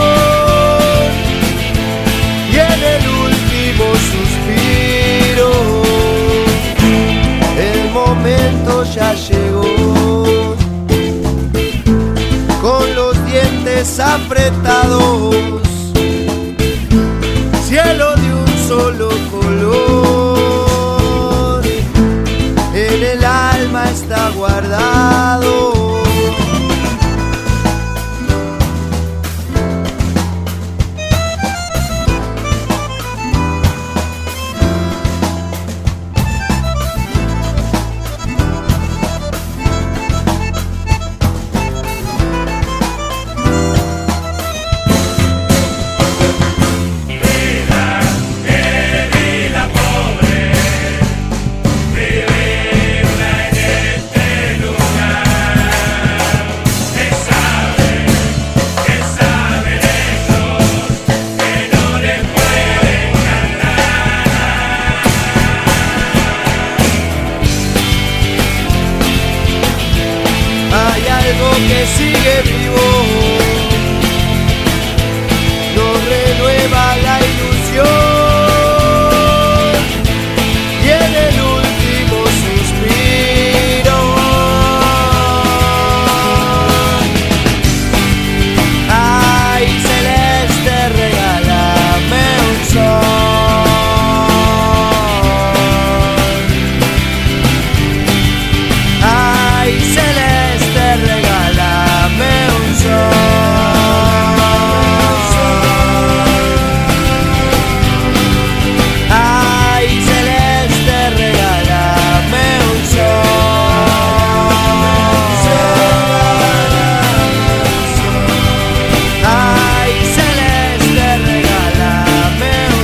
S15: y en el último suspiro el momento ya llegó. Con los dientes apretados, cielo de un solo color, en el alma está guardado. Que sigue vivo, nos renueva la ilusión, y en el último suspiro ay celeste, regálame un sol. Ay celeste, regálame un sol. Ay celeste, regálame un sol. Ay celeste, regálame un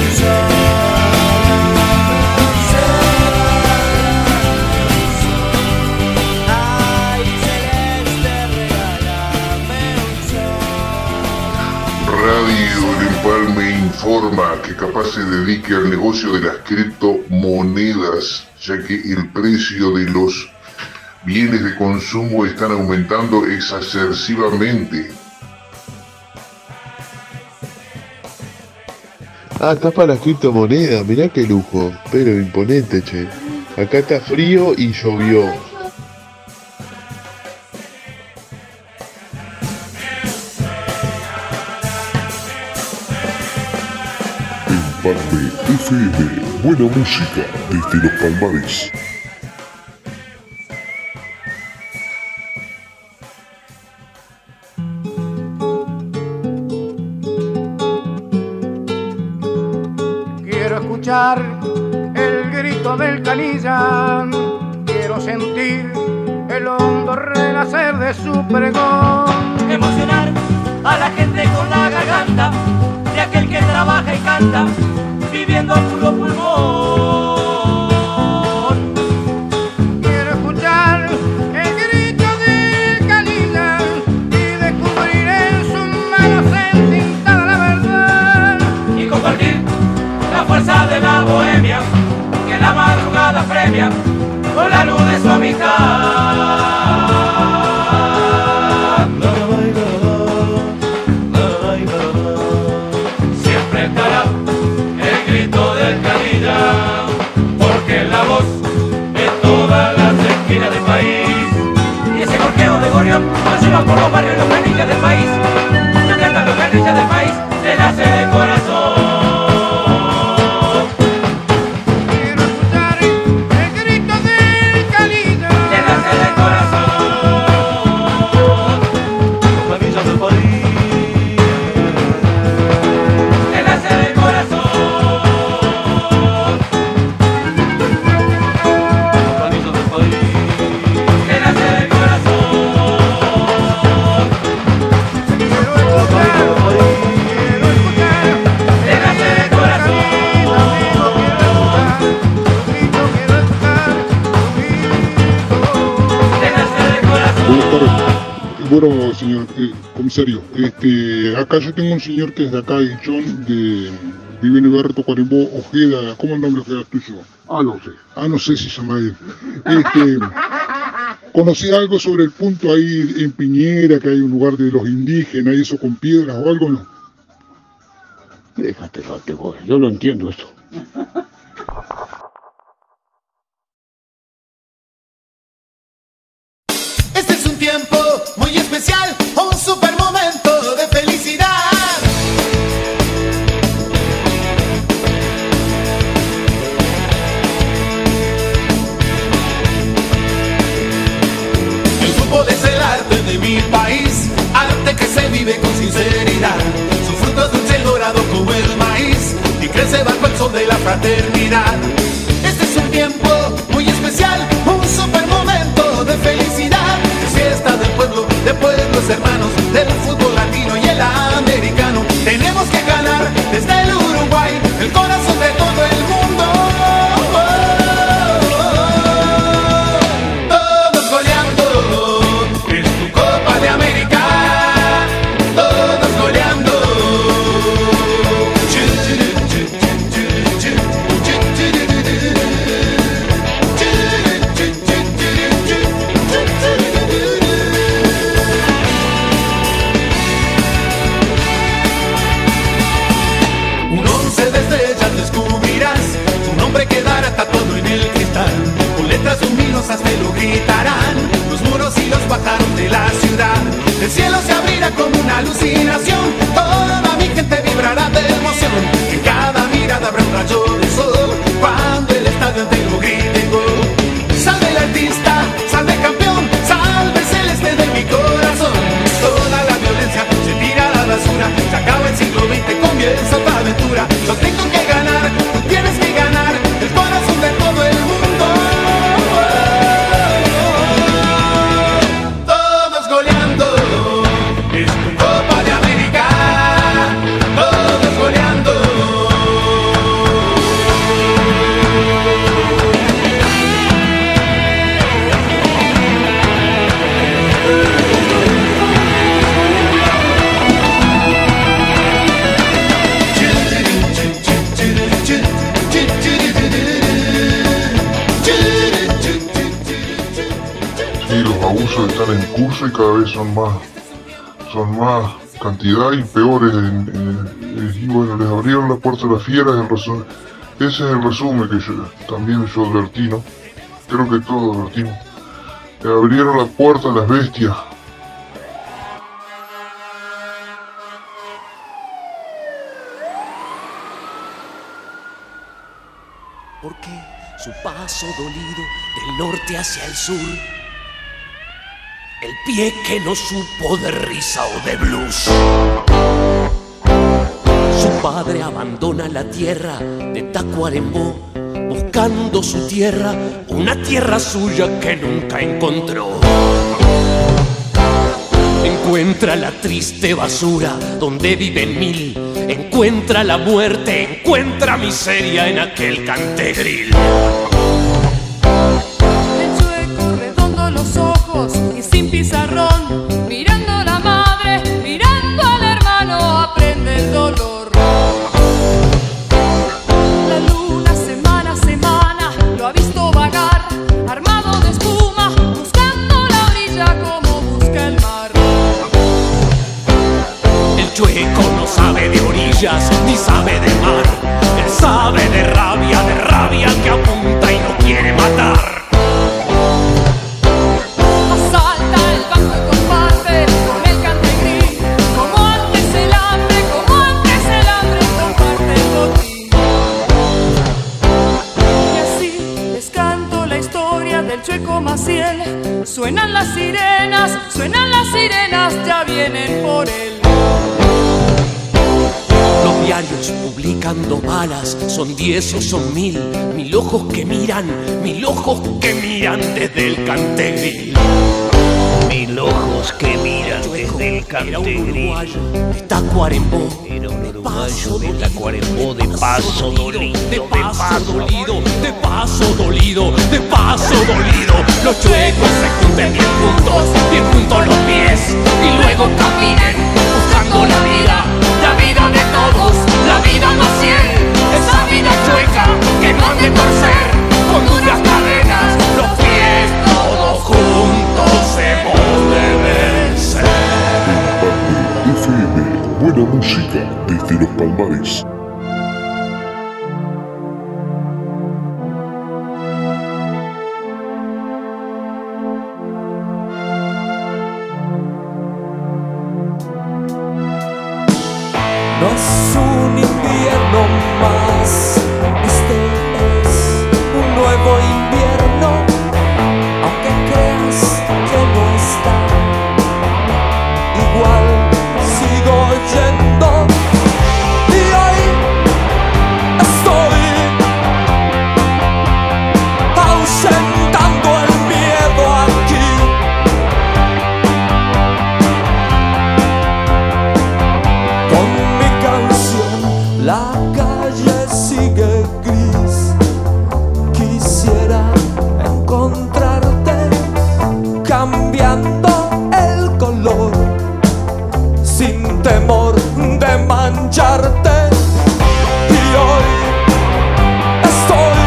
S1: Radio El Empalme informa que capaz se dedique al negocio de las criptomonedas, ya que el precio de los bienes de consumo están aumentando exacerbamente.
S16: Ah, está para las criptomonedas, mirá qué lujo, pero imponente, che. Acá está frío y llovió.
S14: Empalme FM, buena música desde los Palmares.
S17: Quiero escuchar el grito del canilla, quiero sentir el hondo renacer de su pregón,
S18: emocionar a la gente con la garganta de aquel que trabaja y canta, viviendo a puro pulmón.
S17: Quiero escuchar el grito del canilla y descubrir en sus manos entintada la verdad,
S18: y compartir la fuerza de la bohemia que la madrugada premia con la luz de su amistad. Siempre estará el grito del canilla, porque es la voz de todas las esquinas del país, y ese gorjeo de gorrión lo lleva por los barrios los canillas del país, lo cantan los canillas del país, se nace de corazón.
S14: Bueno, señor comisario, acá yo tengo un señor que es de acá, de Guichón, vive en el barrio Tacuarembó, Ojeda. ¿Cómo es el nombre Ojeda tuyo? No sé si se llama él. ¿Conocí algo sobre el punto ahí en Piñera, que hay un lugar de los indígenas y eso con piedras o algo, no?
S19: Déjate, yo no entiendo eso.
S20: Este es un tiempo muy especial, un super momento de felicidad. El fútbol es el arte de mi país, arte que se vive con sinceridad. Su fruto es dulce y dorado como el maíz y crece bajo el sol de la fraternidad. Este es un tiempo muy especial, un super momento de felicidad. Es fiesta del pueblo, de pueblos hermanos, del fútbol latino y el americano. Tenemos que ganar desde el Uruguay, el corazón de todo el mundo. Todos goleando, es tu Copa de América. Todos goleando. Un 11 de estrellas descubrirás, tu nombre quedará tatuado en el cristal. Con letras luminosas te lo gritarán los muros y los pájaros de la ciudad. El cielo se abrirá como una alucinación, toda mi gente vibrará de emoción. En cada mirada habrá un rayo de sol, cuando el estadio entero grite gol. Salve el artista, salve campeón, salve celeste de mi corazón. Toda la violencia se tira a la basura, se acaba el siglo XX, comienza otra aventura. Yo tengo que ganar, tú tienes que ganar, el corazón de todo el mundo. Todos goleando, es tu Copa de América. Todos goleando.
S1: Sí, los abusos están en curso y cada vez son más cantidad y peores. Y bueno, les abrieron la puerta a las fieras. Ese es el resumen que también yo advertí, ¿no? Creo que todos advertimos. Le abrieron la puerta a las bestias.
S15: Porque su paso dolido del norte hacia el sur, el pie que no supo de risa o de blues. Su padre abandona la tierra de Tacuarembó, buscando su tierra, una tierra suya que nunca encontró. Encuentra la triste basura donde viven mil, encuentra la muerte, encuentra miseria en aquel cantegril.
S21: El chueco redondo los ojos y sin pizarrón, mirando a la madre, mirando al hermano, aprende el dolor. La luna semana a semana lo ha visto vagar, armado de espuma, buscando la orilla como busca el mar.
S15: El chueco no sabe de orillas ni sabe de mar, él sabe de rabia que apunta y no quiere matar.
S21: Asalta el banco y comparte con el cantegril, como antes el hambre comparte el botín. Y así les canto la historia del Chueco Maciel. Suenan las sirenas, ya vienen por él.
S15: Los diarios publicando balas, son 10 o son 1000, 1000 ojos que miran desde el cantegril.
S2: Mil ojos que miran desde el Cantegril.
S15: De Tacuarembó,
S2: era un uruguayo de Tacuarembó, de paso dolido,
S15: de paso dolido, de paso dolido, de paso dolido. Los chuecos se junten bien juntos los pies, y luego caminen buscando la vida de todos, la vida más fiel, esa vida chueca que no han de torcer con duras cadenas, los pies todos juntos hemos de vencer.
S14: FM, buena música desde los Palmares.
S15: No es un invierno más, este es un nuevo invierno, aunque creas que no está, igual sigo yendo y hoy estoy ausentando el miedo aquí. Con mi canción la calle sigue gris. Quisiera encontrarte cambiando el color sin temor de mancharte. Y hoy estoy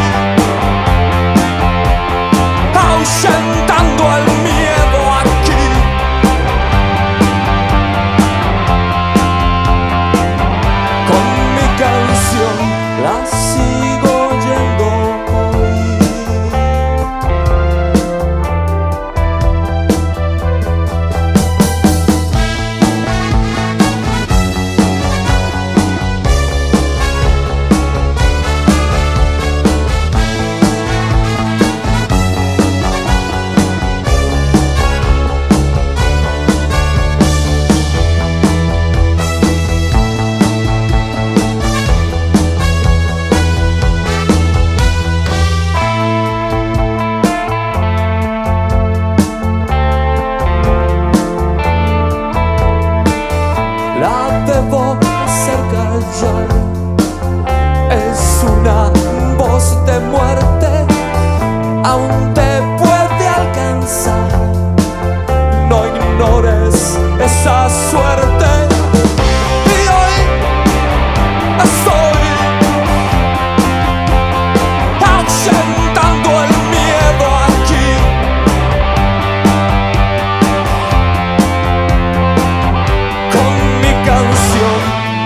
S15: ahuyentando el miedo aquí. Con mi canción la sigo oyendo hoy. La debo hacer callar. Es una voz de muerte, aún te puede alcanzar. No ignores esa suerte. Y hoy estoy ahuyentando el miedo aquí. Con mi canción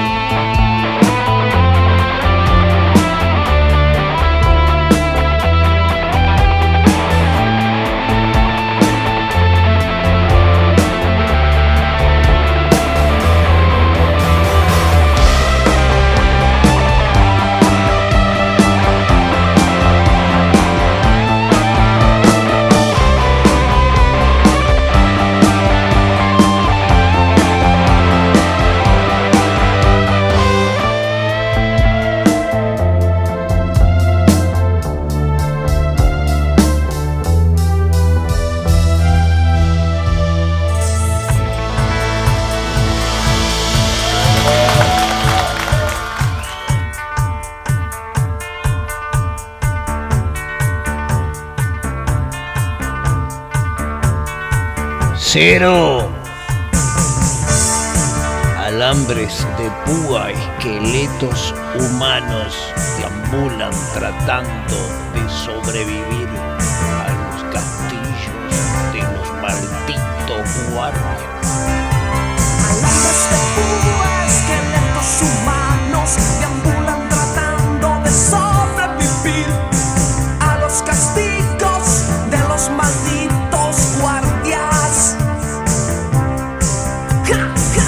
S2: Cero. Alambres de púa, esqueletos humanos deambulan tratando de sobrevivir a los castillos de los malditos guardias.
S15: Alambres de púa, esqueletos humanos deambulan tratando de sobrevivir a los castigos de los malditos guardias. ¡Ja, ja!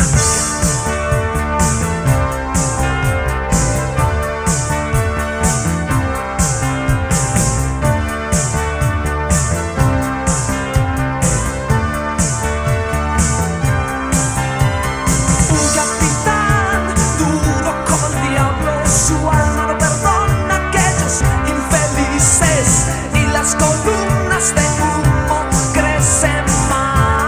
S15: Un capitán duro como el diablo, su alma no perdona a aquellos infelices y las columnas de humo crecen más.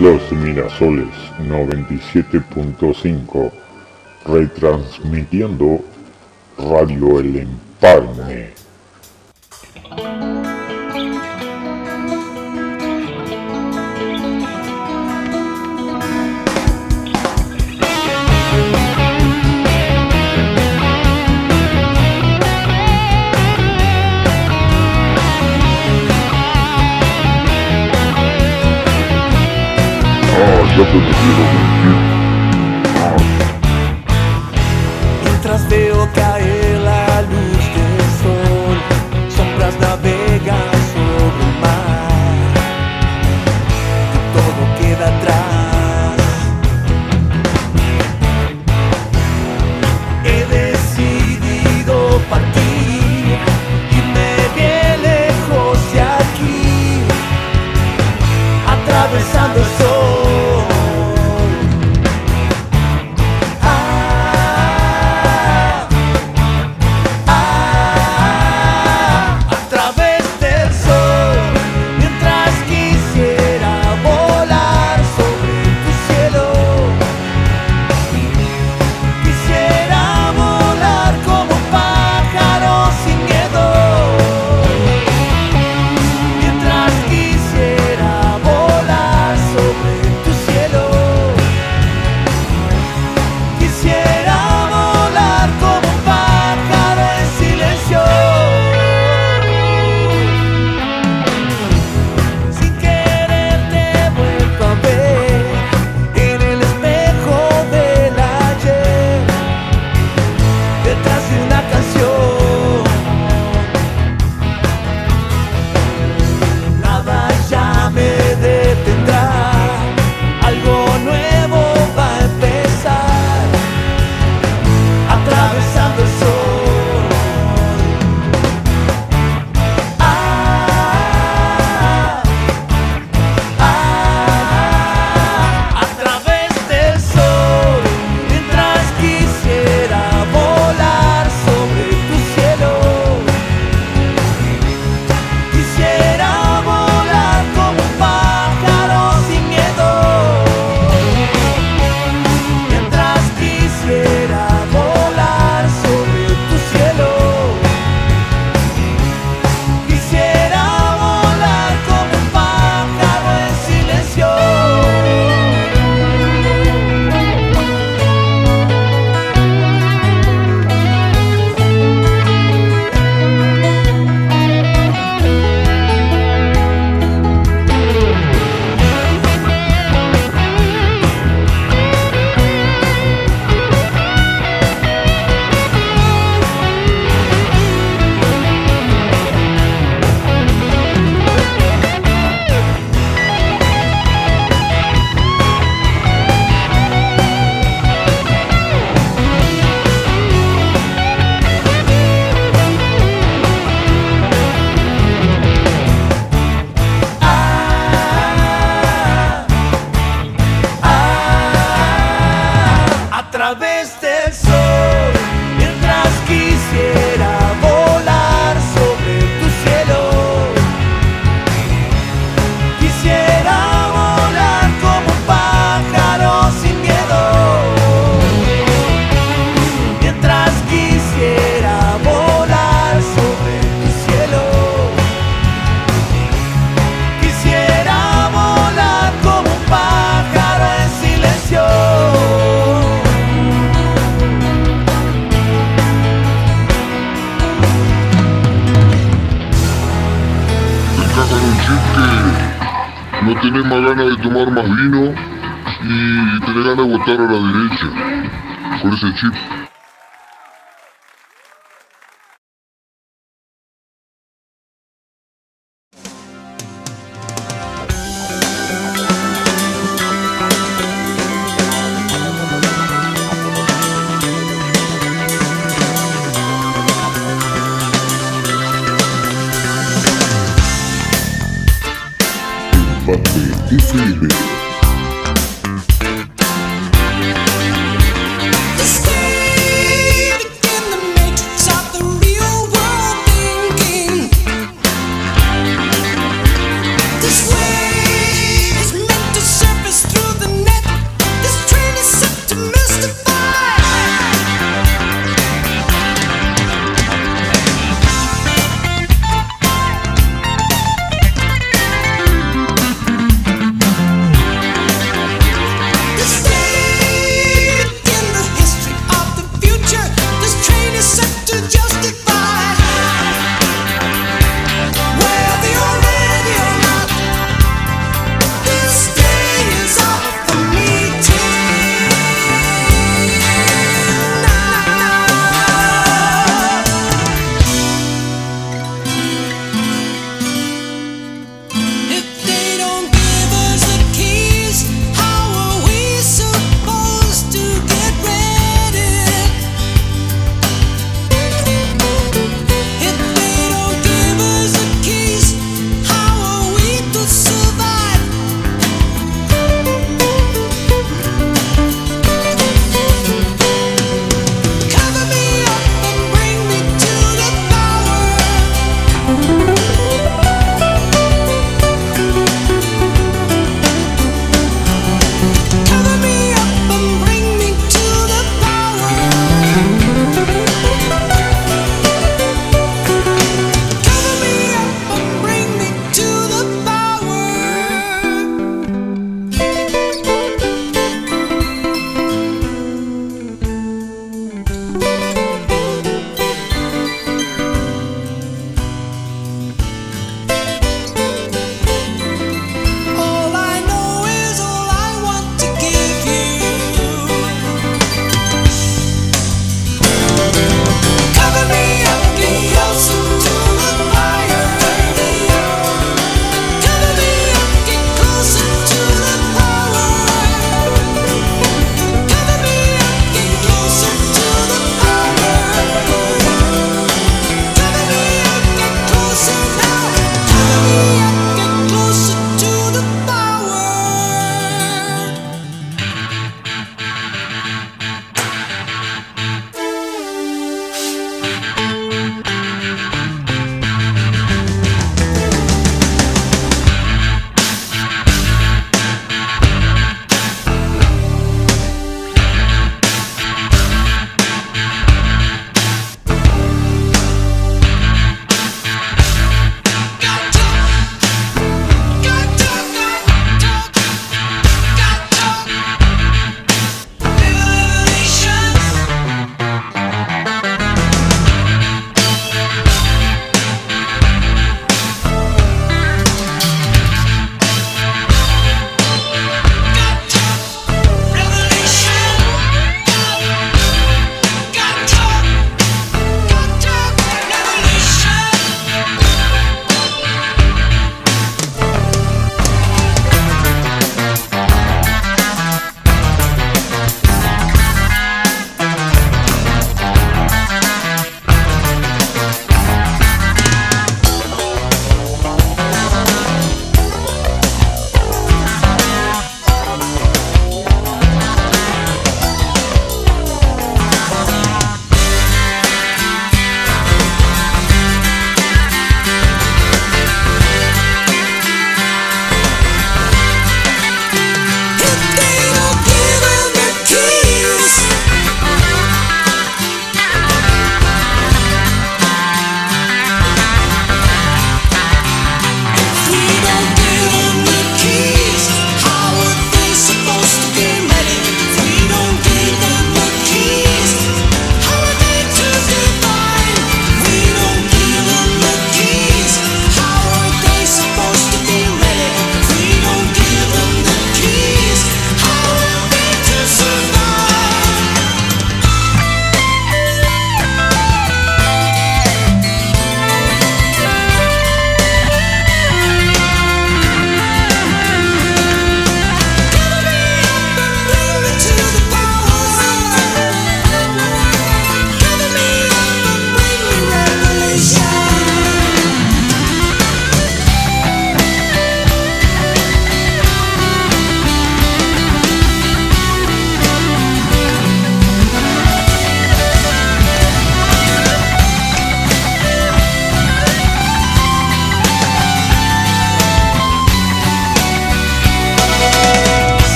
S1: Los Mirasoles 97.5, retransmitiendo Radio El Empalme.
S14: Yo te quiero mentir.
S15: Mientras veo caer la luz del sol, sombras navegan sobre el mar, todo queda atrás. He decidido partir, irme bien lejos de aquí, atravesando el sol.
S14: No tenés más ganas de tomar más vino y tenés ganas de votar a la derecha por ese chip.
S1: FM.
S4: This wave is meant to surface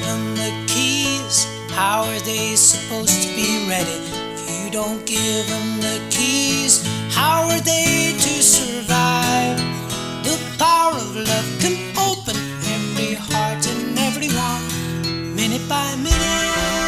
S4: give them the keys, how are they supposed to be ready? If you don't give them the keys, how are they to survive? The power of love can open every heart and everyone, minute by minute.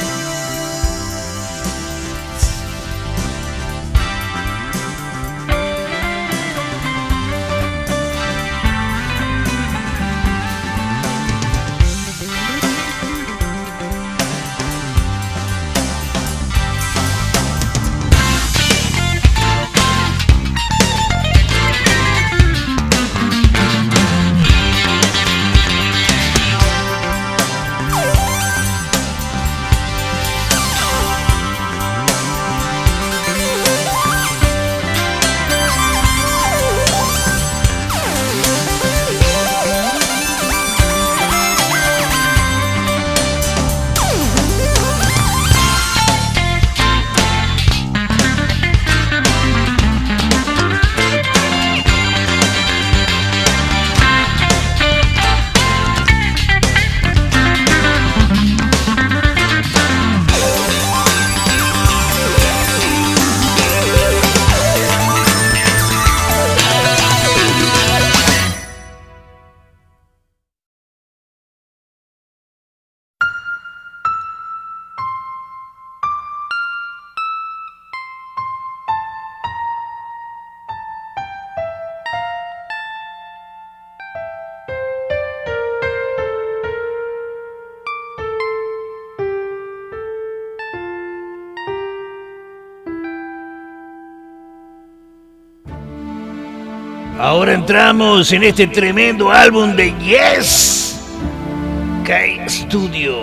S2: Ahora entramos en este tremendo álbum de Yes, K-Studio.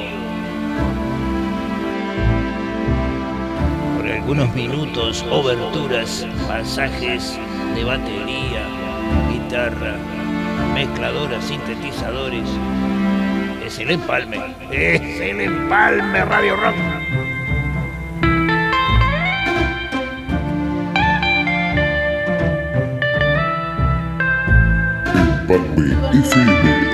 S2: Por algunos minutos, oberturas, pasajes de batería, guitarra, mezcladoras, sintetizadores. Es el empalme, Radio Rock.
S1: Empalme FM.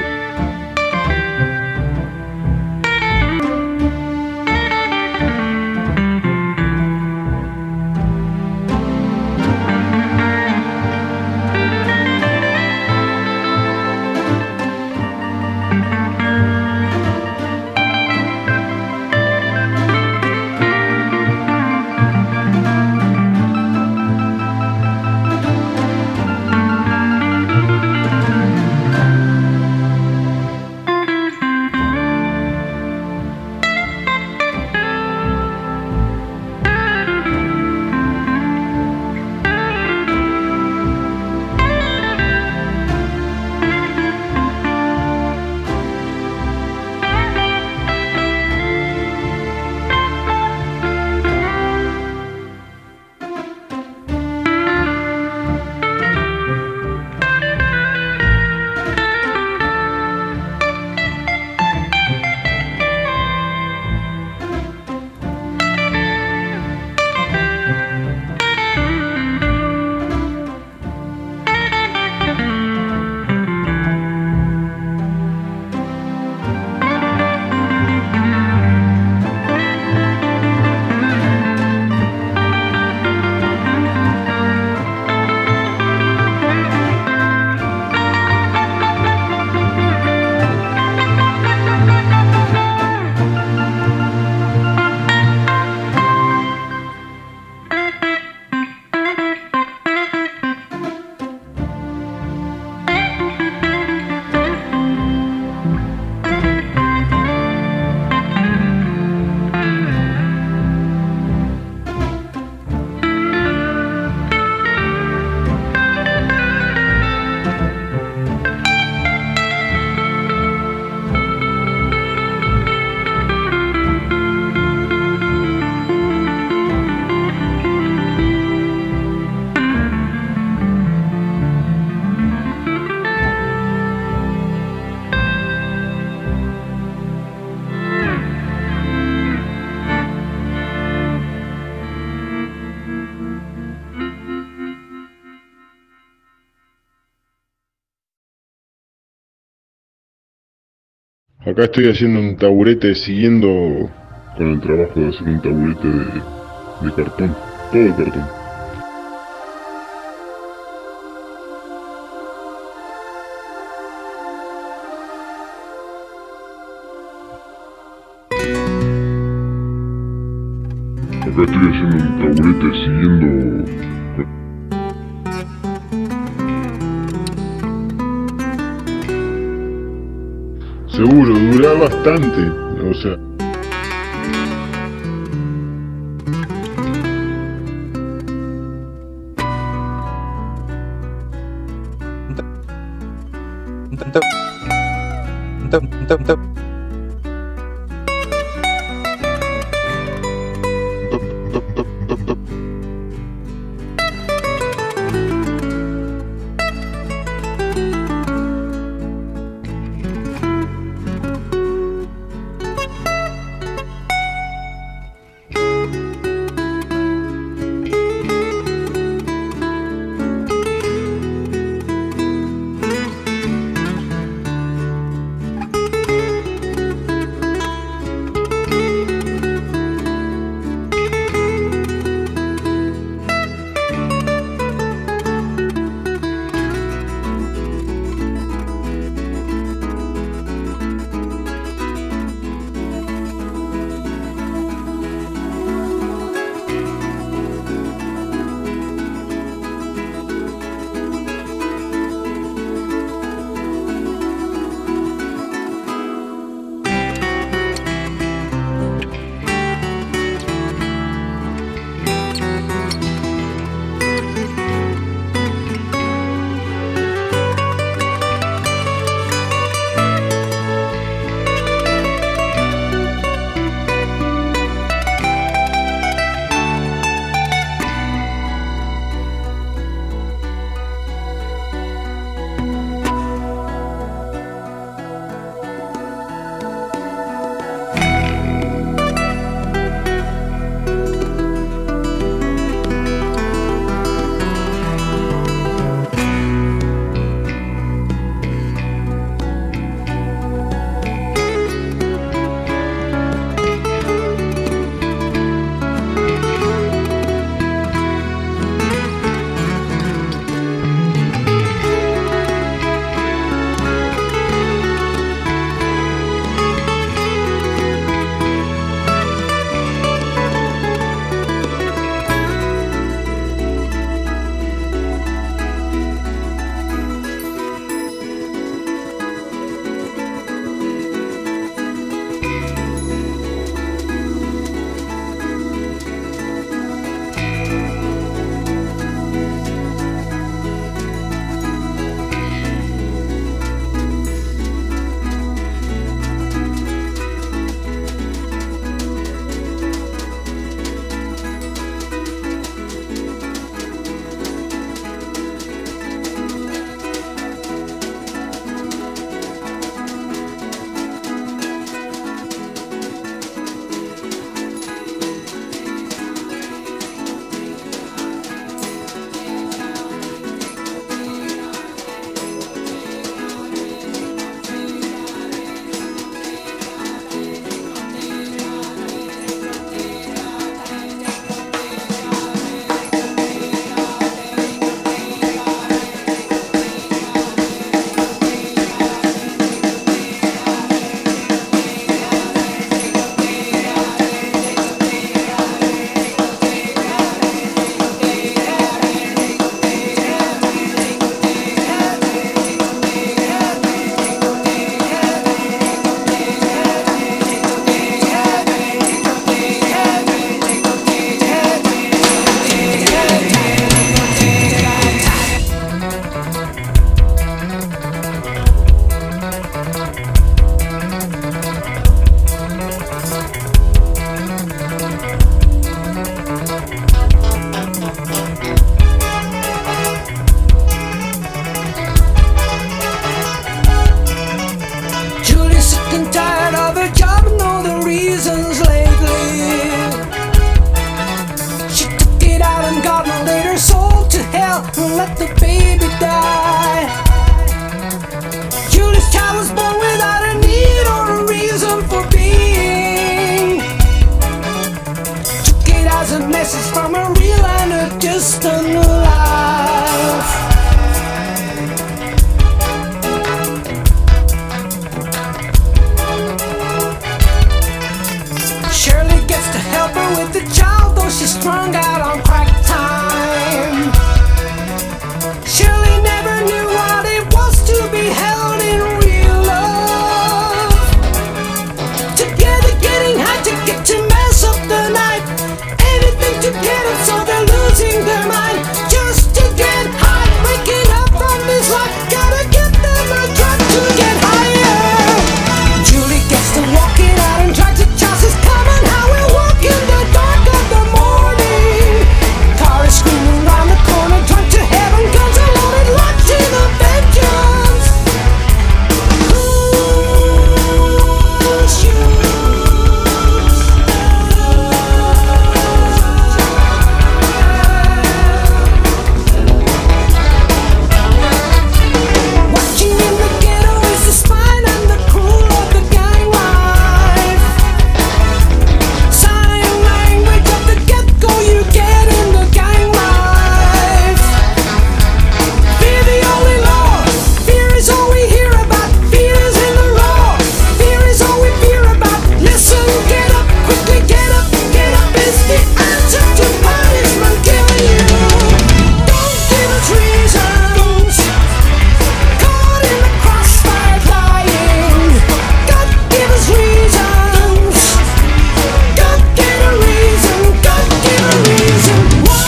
S16: Acá estoy haciendo un taburete siguiendo con el trabajo de hacer un taburete de cartón, todo de cartón. Acá estoy haciendo un taburete siguiendo... Seguro, dura bastante, o sea...
S4: let the baby die. Julie's child was born without a need or a
S15: just a new life. Shirley gets to help her with the child, though she's strung out on crack time. Shirley never knew what it was to be held in real love. Together getting high to get to mess up the night. Anything to get it so they're losing their mind. Just to get high, waking up from this life. Gotta get them a drug to get higher. Julie gets to walk it out and drags the chances coming. How we walk in the dark of the morning. Car is screaming round the corner, drunk to heaven, guns are loaded, locked in a vengeance. Who's you? Watching in the ghetto is the spine and the crew of the gang life. Sign language of the get-go you get in the gang life. Fear the only law. Fear is all we hear about. Fear is in the law. Fear is all we fear about. Listen, get up, quickly get up. Get up is the answer to punishment killing you. Don't give us reasons. Caught in the crossfire lying. God give us reasons. God give a reason. God give a reason.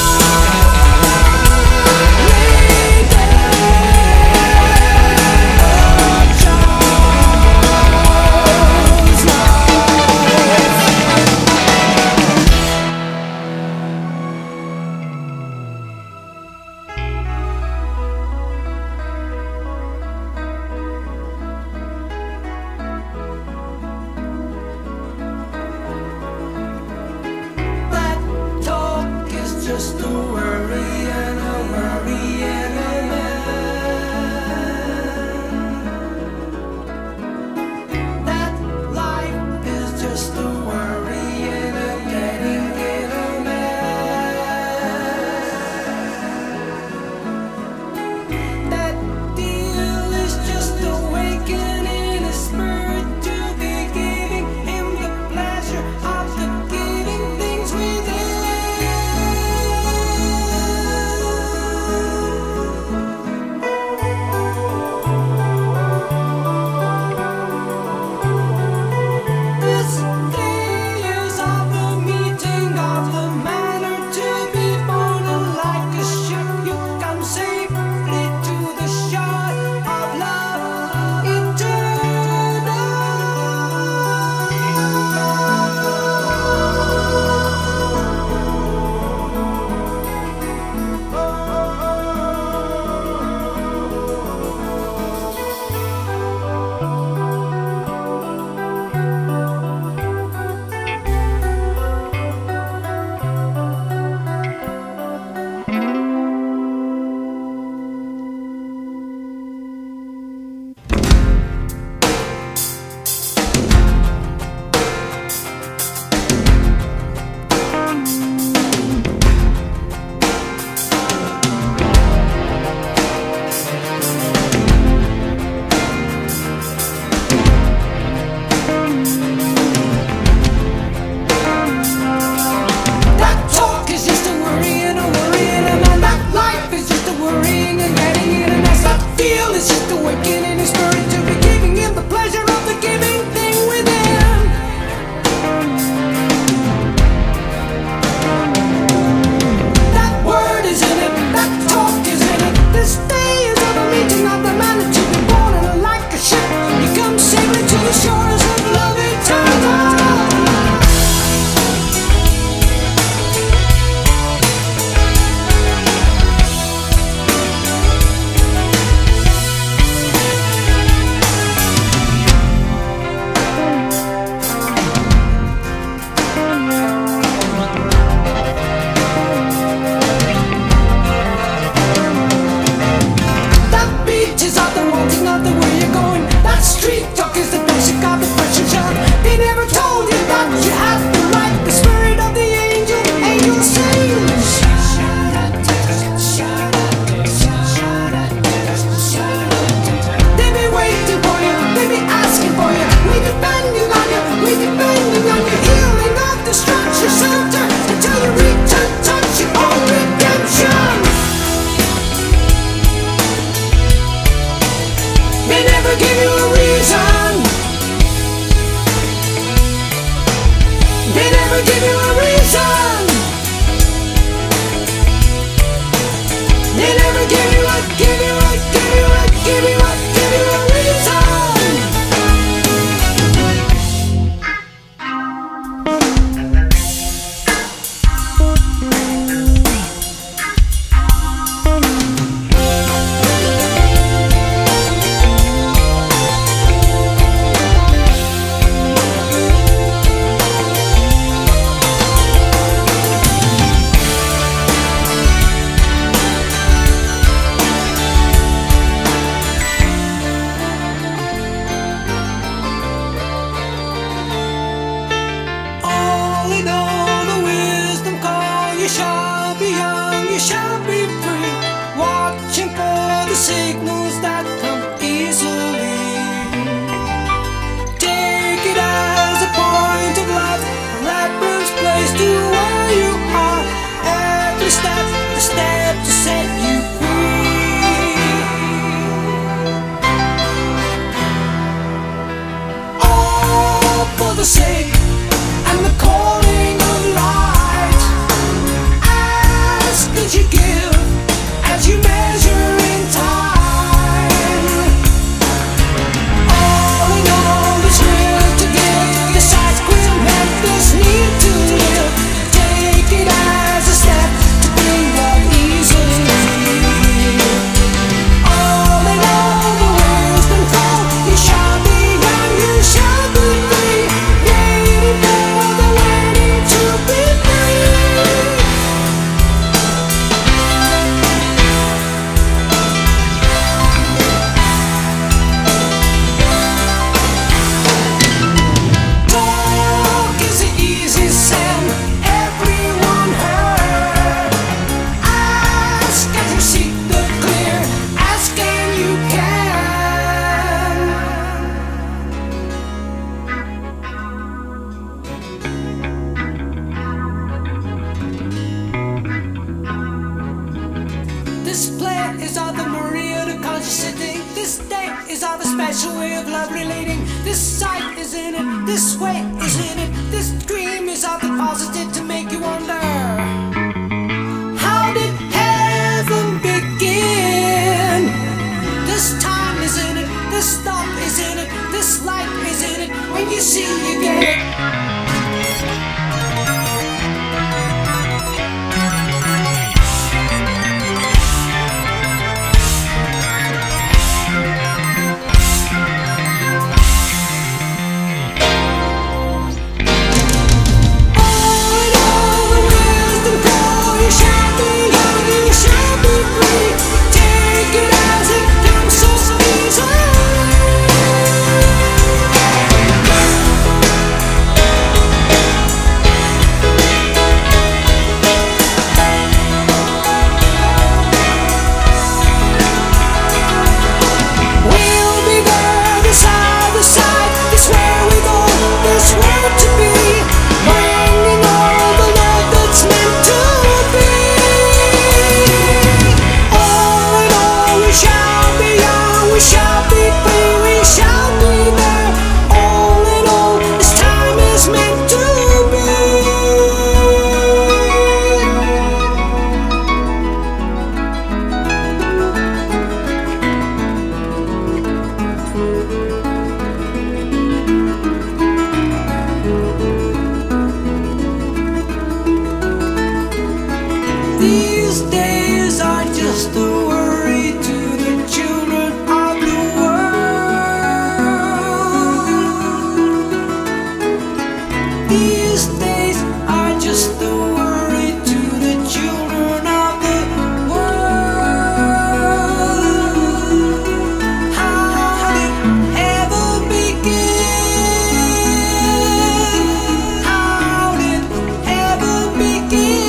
S15: That talk is just a worry and a worry and a man. That life is just a worry and a getting in a man. That deal is just awakening a spirit to be giving him the pleasure of the giving things within.
S4: never give you a reason. They never give you a reason. All in all, the wisdom call. You shall be young, you shall be free, watching for the signals that come easily. Take it as a point of light, a reference place to where you are. Every step, a step to set you free. All for the sake and the calling of light. Ask that you give as you measure in time. All in all, this will to give. The sights will make this need to live. Take it as a step to bring up easily. All in all, the wisdom call. You shall be young, you shall be free. Waiting for the waiting to be free. Talk is easy, Sam. Everyone heard. Ask as you seek the clear. Ask and you can. This play is of the Maria to conscious sitting. This day is of a special way of love relating. This sight is in it, this way is in it. This dream is of the positive to make you wonder. How did heaven begin? This time is in it, this thought is in it, this light is in it. When you see, you get it. These days are just a worry to the children of the world. These days are just a worry to the children of the world. How did ever begin? How did ever begin?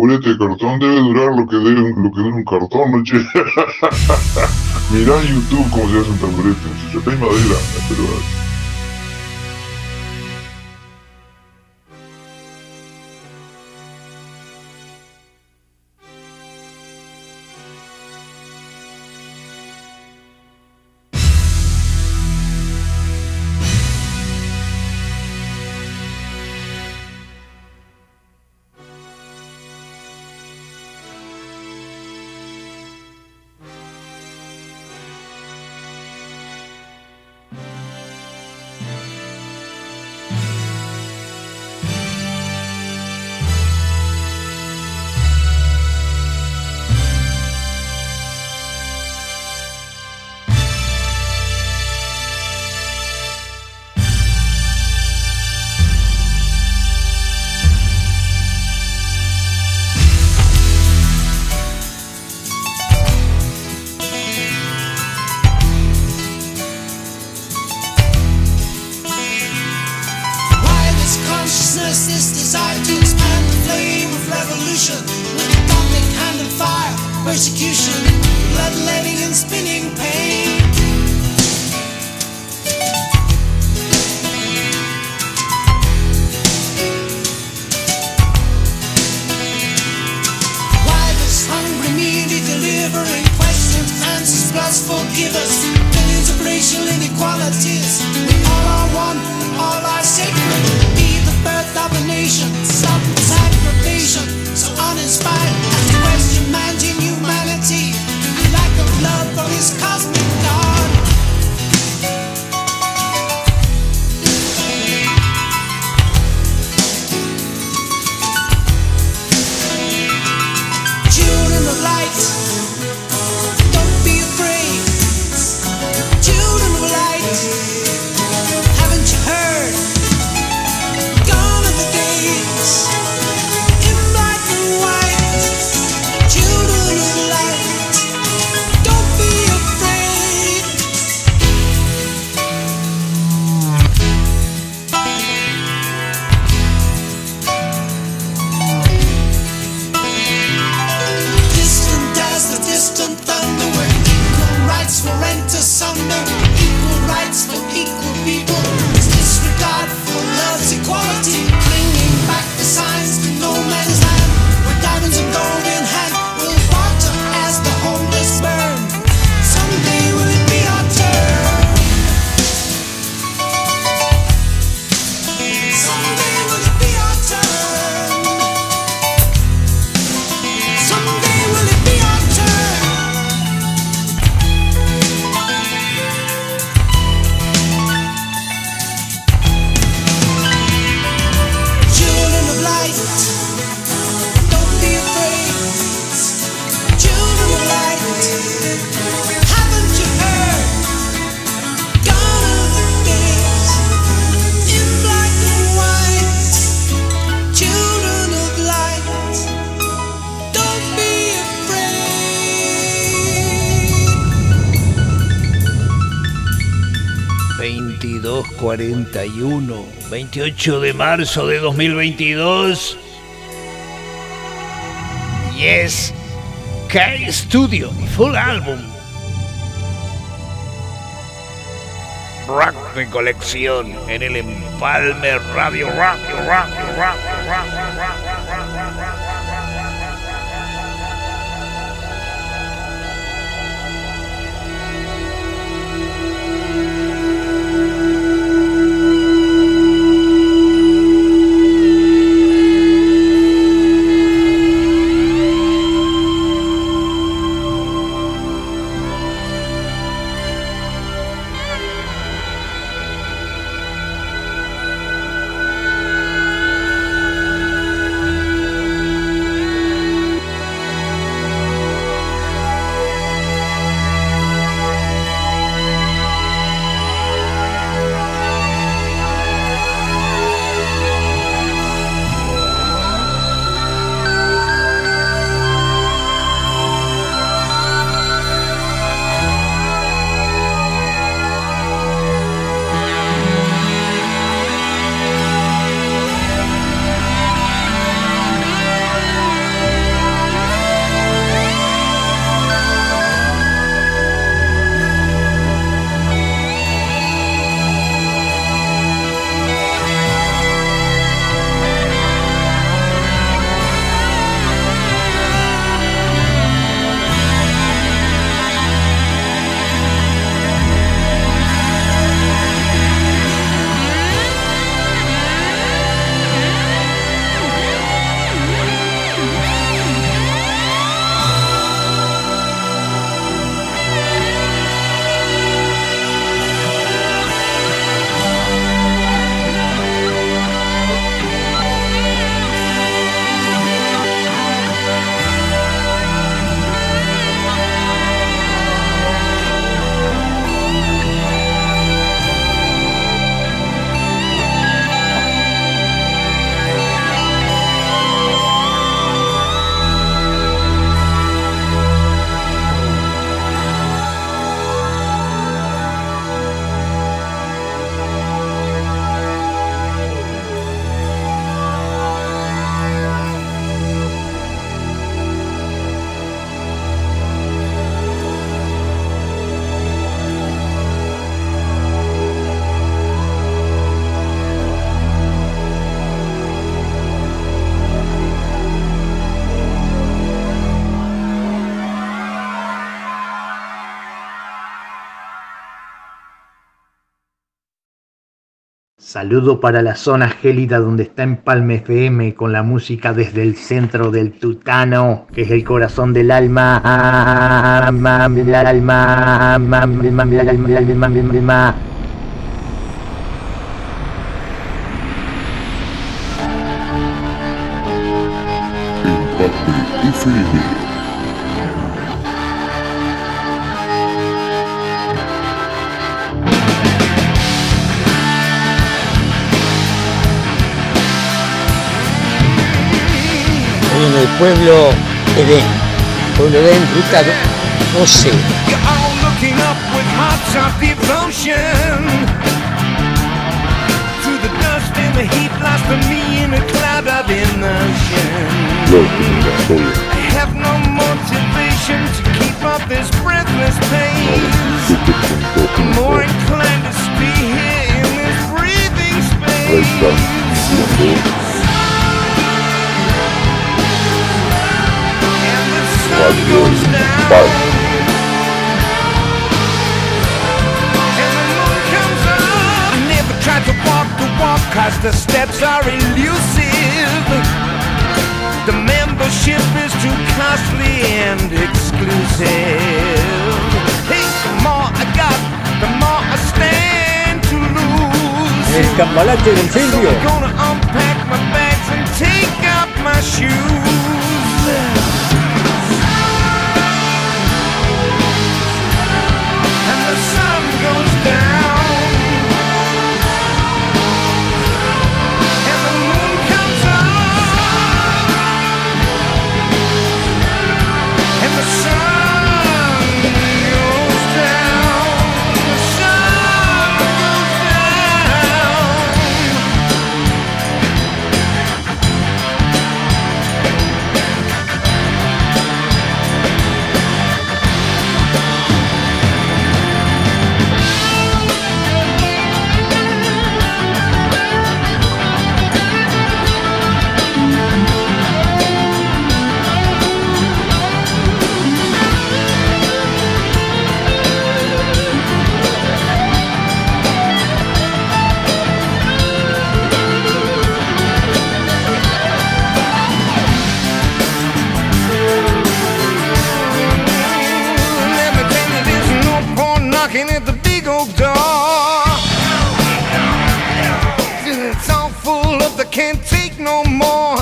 S1: tamborete de cartón debe durar lo que dura un cartón, ¿no, che? Mirá en YouTube cómo se hace un tamborete. Si se madera, pero...
S2: ...22:41... 28 de marzo de 2022... Yes, K-Studio, full álbum. Rock de colección en el Empalme Radio Rock.
S6: Saludo para la zona gélida donde está Empalme FM con la música desde el centro del Tutano, que es el corazón del alma.
S22: En el pueblo Edén, pueblo Edén, ruta 12.
S17: You're all looking up with hearts of devotion. Through the dust and the heat, lost to me in a cloud of emotion. I have no motivation to keep up this breathless pace. I'm more inclined to stay here in this breathing space. Goes down, and the moon comes up. I never tried to walk the walk, cause the steps are elusive. The membership is too costly and exclusive. Hey, the more I got, the more I stand to lose.
S22: El cambalache del
S17: So
S22: Silvio.
S17: I'm gonna unpack my bags and take out my shoes. Knocking at the big old door. It's all full up, they can't take no more.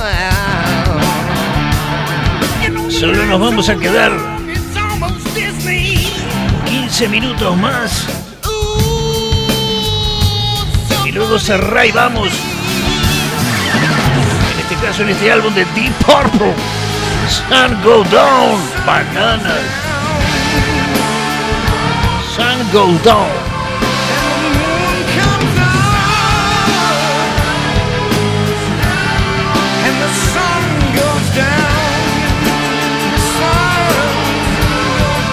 S2: Solo nos vamos a quedar
S17: It's almost Disney.
S2: 15 minutos más. Y luego cerrá y vamos. En este caso, en este álbum de Deep Purple, Sun Go Down, Bananas. Sun Go Down.
S17: And the sun goes down. The sun goes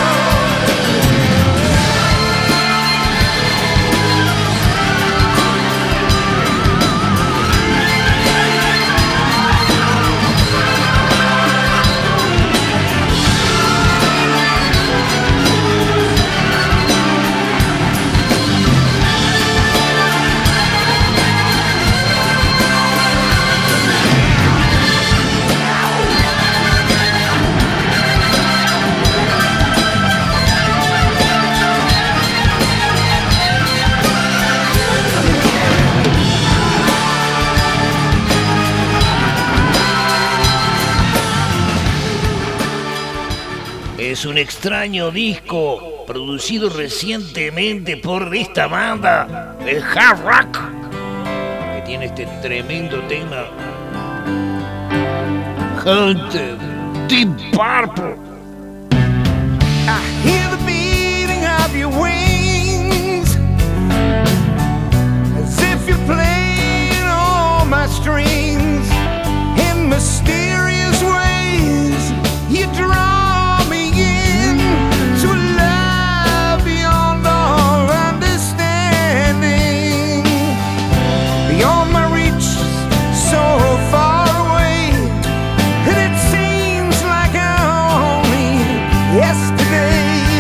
S2: Es un extraño disco producido recientemente por esta banda, el hard rock, que tiene este tremendo tema, Haunted, Deep Purple.
S17: I hear the beating of your wings, as if you're playing all my strings. In mysterious ways, you draw me in to a love beyond all understanding, beyond my reach, so far away, and it seems like only yesterday.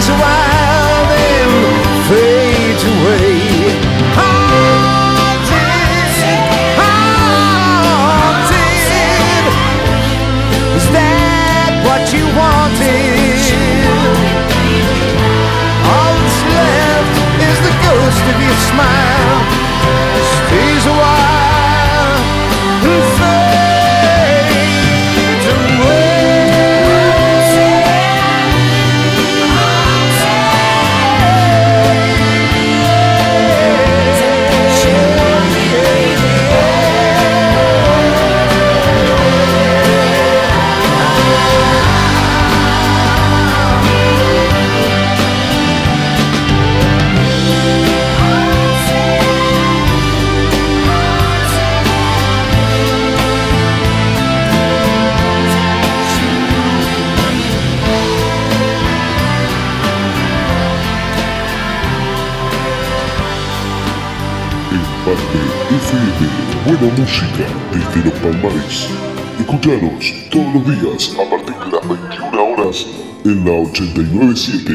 S17: a while, then fades away. Haunted, is that what you wanted? All that's left is the ghost of your smile. Stays a while and fades away.
S16: FM, buena música desde los Palmares. Escuchanos todos los días a partir de las 21 horas en la 89.7.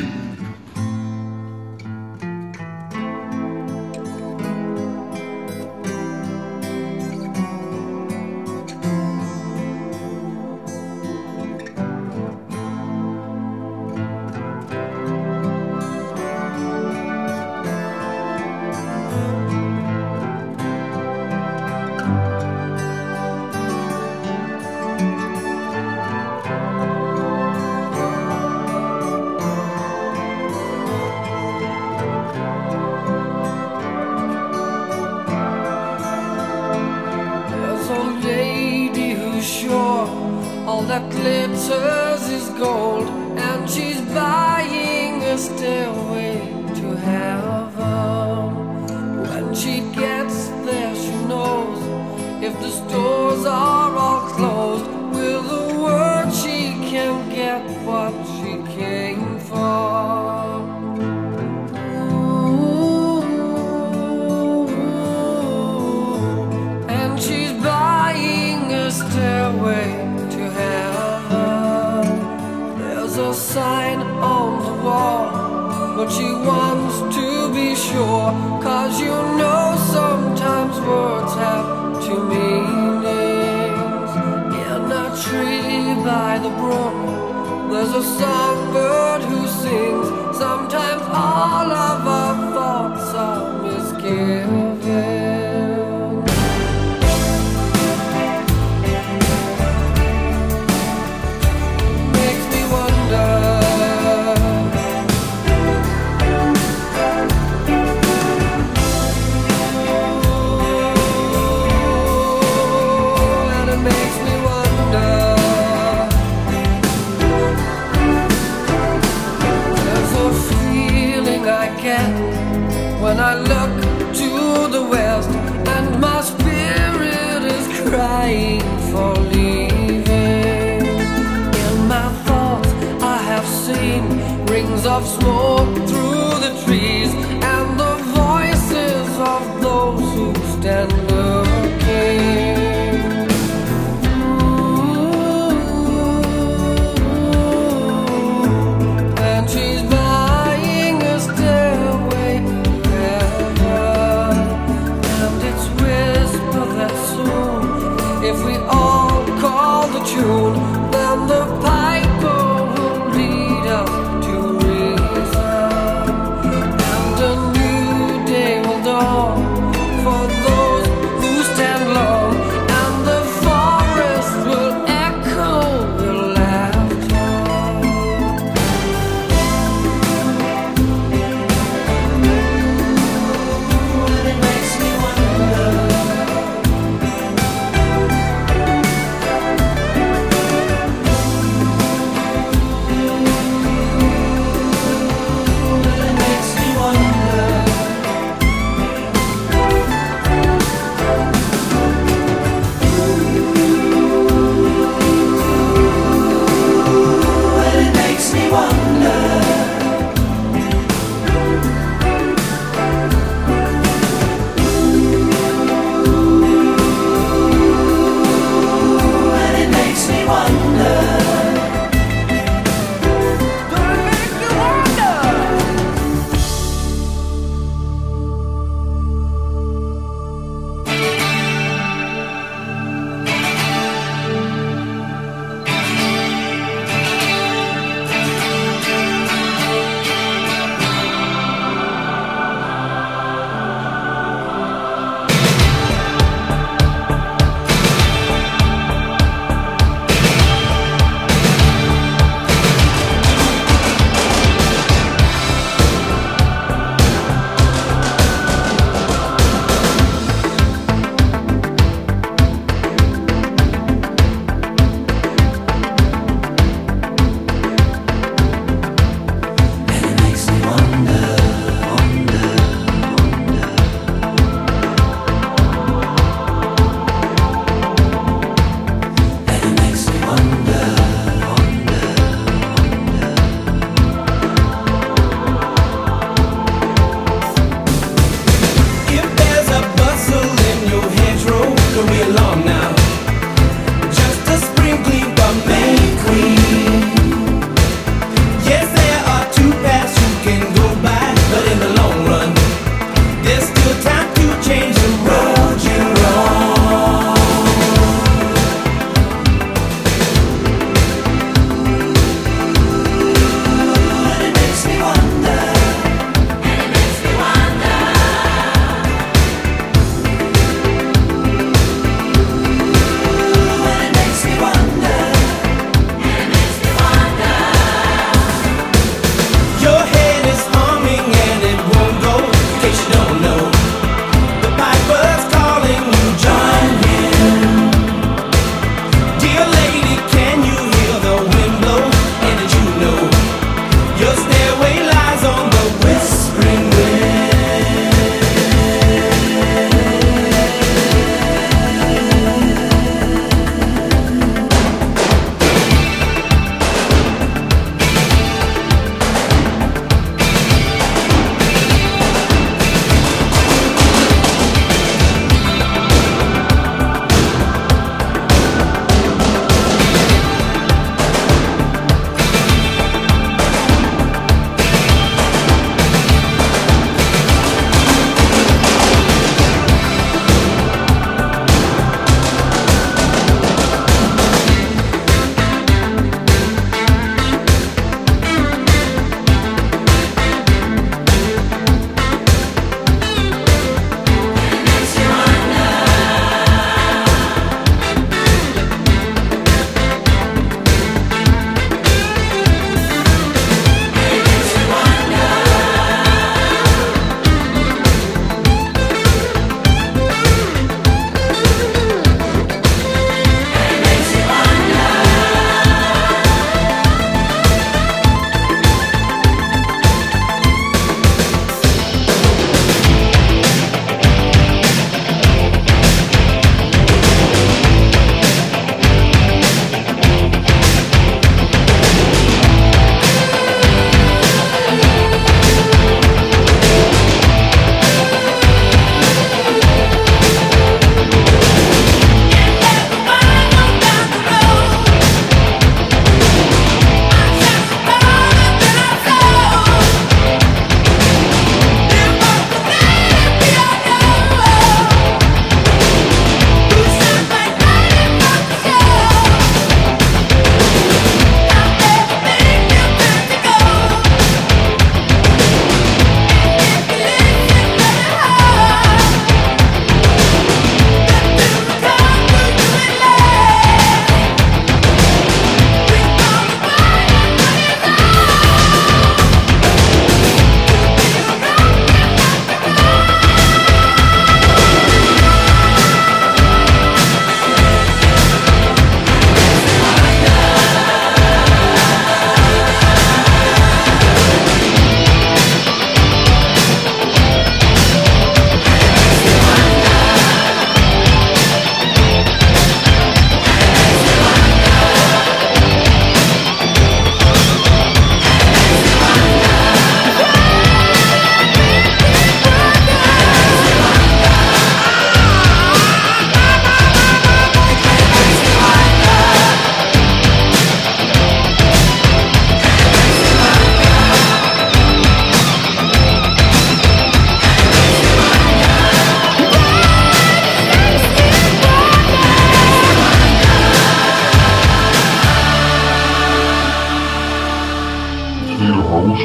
S21: For those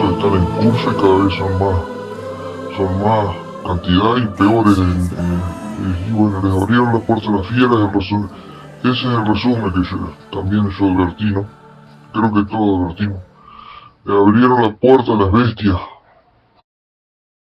S16: están en curso y cada vez son más cantidad y peores. Y bueno, les abrieron la puerta a las fieras. Ese es el resumen que también yo advertí, ¿no? Creo que todos advertimos. Le abrieron la puerta a las bestias.